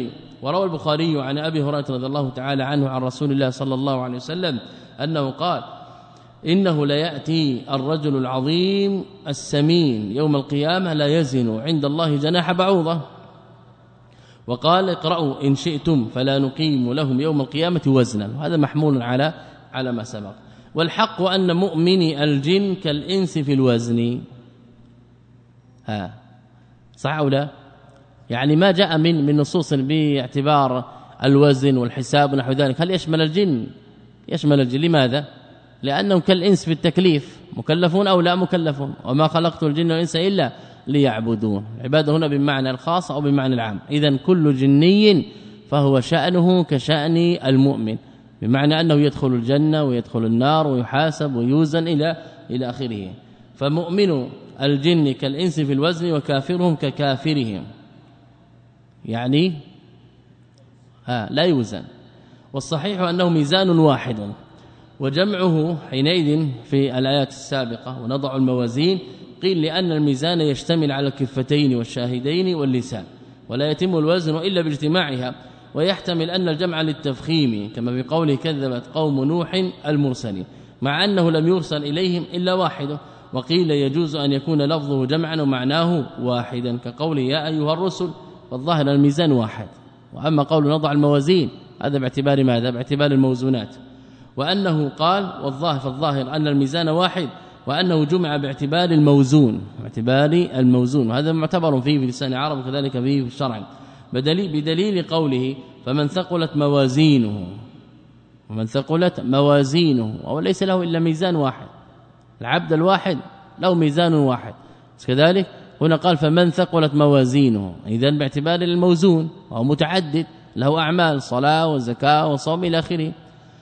وروى البخاري عن أبي هريرة رضي الله تعالى عنه عن رسول الله صلى الله عليه وسلم أنه قال إنه لا يأتي الرجل العظيم السمين يوم القيامة لا يزن عند الله جناح بعوضة. وقال اقرأوا إن شئتم فلا نقيم لهم يوم القيامة وزنا، وهذا محمول على على ما سبق. والحق أن مؤمني الجن كالإنس في الوزن. ها صح أو لا؟ يعني ما جاء من من نصوص باعتبار الوزن والحساب ونحو ذلك هل يشمل الجن؟ يشمل الجن. لماذا؟ لأنهم كالإنس في التكليف، مكلفون أو لا مكلفون، وما خلقت الجن والإنس إلا ليعبدون. العبادة هنا بمعنى الخاص أو بمعنى العام. إذن كل جني فهو شأنه كشأن المؤمن، بمعنى أنه يدخل الجنة ويدخل النار ويحاسب ويوزن إلى إلى آخره. فمؤمن الجن كالإنس في الوزن وكافرهم ككافرهم، يعني ها لا يوزن. والصحيح أنه ميزان واحد، وجمعه حينئذ في الآيات السابقة ونضع الموازين قيل لأن الميزان يشتمل على الكفتين والشاهدين واللسان، ولا يتم الوزن إلا باجتماعها، ويحتمل أن الجمع للتفخيم كما في قوله كذبت قوم نوح المرسلين، مع أنه لم يرسل إليهم إلا واحد. وقيل يجوز أن يكون لفظه جمعا ومعناه واحدا كقوله يا أيها الرسل، والظاهر الميزان واحد. وأما قول نضع الموازين هذا باعتبار ماذا؟ باعتبار الموزونات. وأنه قال والظاهر فالظاهر أن الميزان واحد، وأنه جمع باعتبار الموزون، باعتبار الموزون، وهذا معتبر فيه في لسان العرب وكذلك فيه في الشرع، بدليل بدليل قوله فمن ثقلت موازينه، ومن ثقلت موازينه وهو ليس له إلا ميزان واحد، العبد الواحد له ميزان واحد. كذلك هنا قال فمن ثقلت موازينه، إذن باعتبار الموزون وهو متعدد له أعمال صلاة وزكاة وصوم إلى آخره.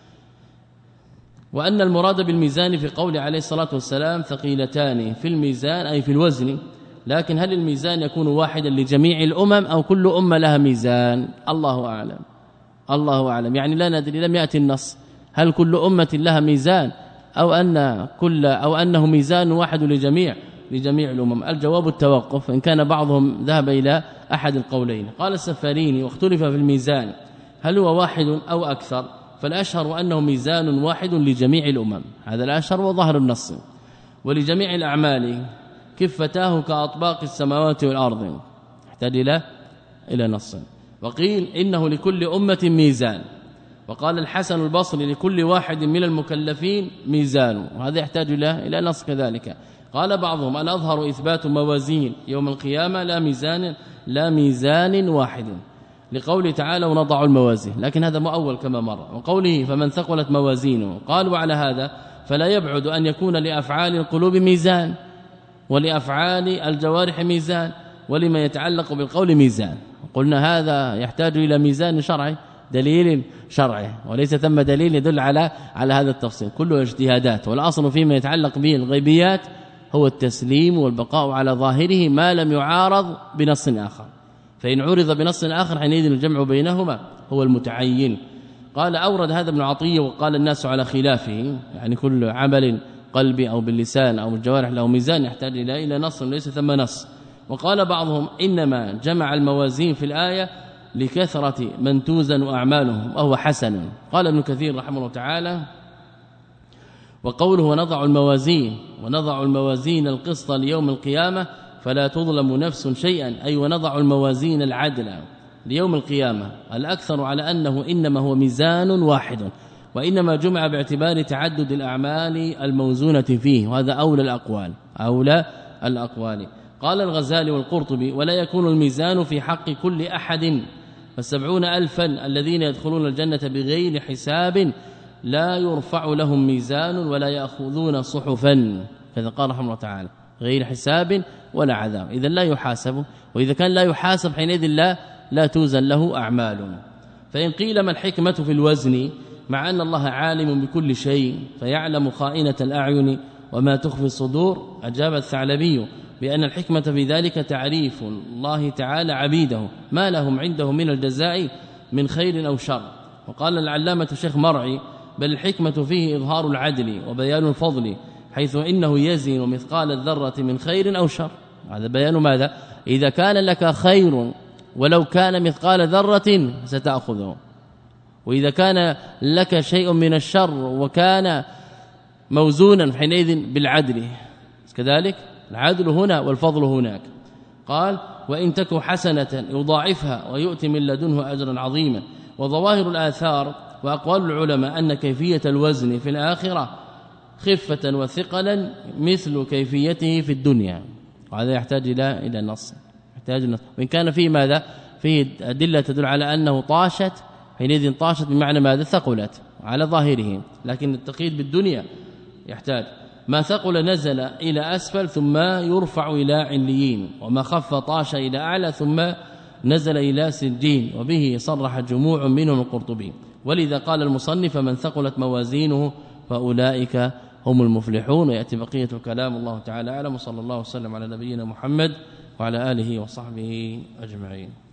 وأن المراد بالميزان في قول عليه الصلاة والسلام ثقيلتان في الميزان أي في الوزن، لكن هل الميزان يكون واحدا لجميع الأمم أو كل أمة لها ميزان؟ الله أعلم، الله أعلم. يعني لا ندري، لم يأتي النص هل كل أمة لها ميزان أو أن كل أو أنه ميزان واحد لجميع لجميع الأمم. الجواب التوقف، إن كان بعضهم ذهب إلى أحد القولين. قال السفاريني واختلف في الميزان هل هو واحد أو أكثر، فالأشهر أنه ميزان واحد لجميع الأمم، هذا الأشهر وظهر النص. ولجميع الأعمال كفتاه كأطباق السماوات والأرض، يحتاج إلى إلى نص. وقيل إنه لكل أمة ميزان. وقال الحسن البصري لكل واحد من المكلفين ميزان، وهذا يحتاج إلى إلى نص كذلك. قال بعضهم الأظهر إثبات موازين يوم القيامة لا ميزان لا ميزان واحد، لقوله تعالى ونضع الموازين، لكن هذا مؤول كما مر. وقوله فمن ثقلت موازينه، قال وعلى هذا فلا يبعد أن يكون لأفعال القلوب ميزان ولأفعال الجوارح ميزان ولما يتعلق بالقول ميزان. قلنا هذا يحتاج إلى ميزان شرعي، دليل شرعي، وليس ثم دليل يدل على على هذا التفصيل، كله اجتهادات. والأصل فيما يتعلق به الغيبيات هو التسليم والبقاء على ظاهره ما لم يعارض بنص آخر، فإن عرض بنص آخر حينئذ الجمع بينهما هو المتعين. قال أورد هذا ابن عطية وقال الناس على خلافه، يعني كل عمل قلبي أو باللسان أو بالجوارح له ميزان يحتاج إلى إلى نص ليس ثم نص. وقال بعضهم إنما جمع الموازين في الآية لكثرة من توزن أعمالهم وهو حسن. قال ابن كثير رحمه الله تعالى وقوله ونضع الموازين ونضع الموازين القسط ليوم القيامة فلا تظلم نفس شيئا، أي ونضع الموازين العدل ليوم القيامة، الأكثر على أنه إنما هو ميزان واحد، وإنما جمع باعتبار تعدد الأعمال الموزونة فيه، وهذا أولى الأقوال أولى الأقوال. قال الغزالي والقرطبي ولا يكون الميزان في حق كل أحد، فالسبعون ألفا الذين يدخلون الجنة بغير حساب لا يرفع لهم ميزان ولا يأخذون صحفا، كذا قال رحمه الله تعالى غير حساب ولا عذاب، إذا لا يحاسب، وإذا كان لا يحاسب حينئذ لا لا توزن له أعمال. فإن قيل ما الحكمة في الوزن مع أن الله عالم بكل شيء فيعلم خائنة الأعين وما تخفي الصدور، أجاب الثعلبي بأن الحكمة في ذلك تعريف الله تعالى عبيده ما لهم عنده من الجزاء من خير أو شر. وقال العلامة الشيخ مرعي بل الحكمة فيه إظهار العدل وبيان الفضل، حيث إنه يزن مثقال الذرة من خير أو شر. هذا بيان ماذا؟ إذا كان لك خير ولو كان مثقال ذرة ستأخذه. وإذا كان لك شيء من الشر وكان موزونا حينئذ بالعدل كذلك، العدل هنا والفضل هناك. قال وإن تك حسنة يضاعفها ويؤتي من لدنه أجرا عظيما. وظواهر الآثار وأقوال العلماء أن كيفية الوزن في الآخرة خفة وثقلا مثل كيفيته في الدنيا، وهذا يحتاج إلى إلى نص، يحتاج نص. وإن كان فيه ماذا فيه أدلة تدل على أنه طاشت، حينئذ طاشت بمعنى ماذا ثقلت على ظاهره، لكن التقييد بالدنيا يحتاج ما ثقل نزل إلى أسفل ثم يرفع إلى عليين، وما خف طاش إلى أعلى ثم نزل إلى سجين. وبه صرح جموع منهم القرطبي. ولذا قال المصنف من ثقلت موازينه فأولئك هم المفلحون. ويأتي بقية الكلام الله تعالى أعلم. وصلى الله وسلم على نبينا محمد وعلى آله وصحبه أجمعين.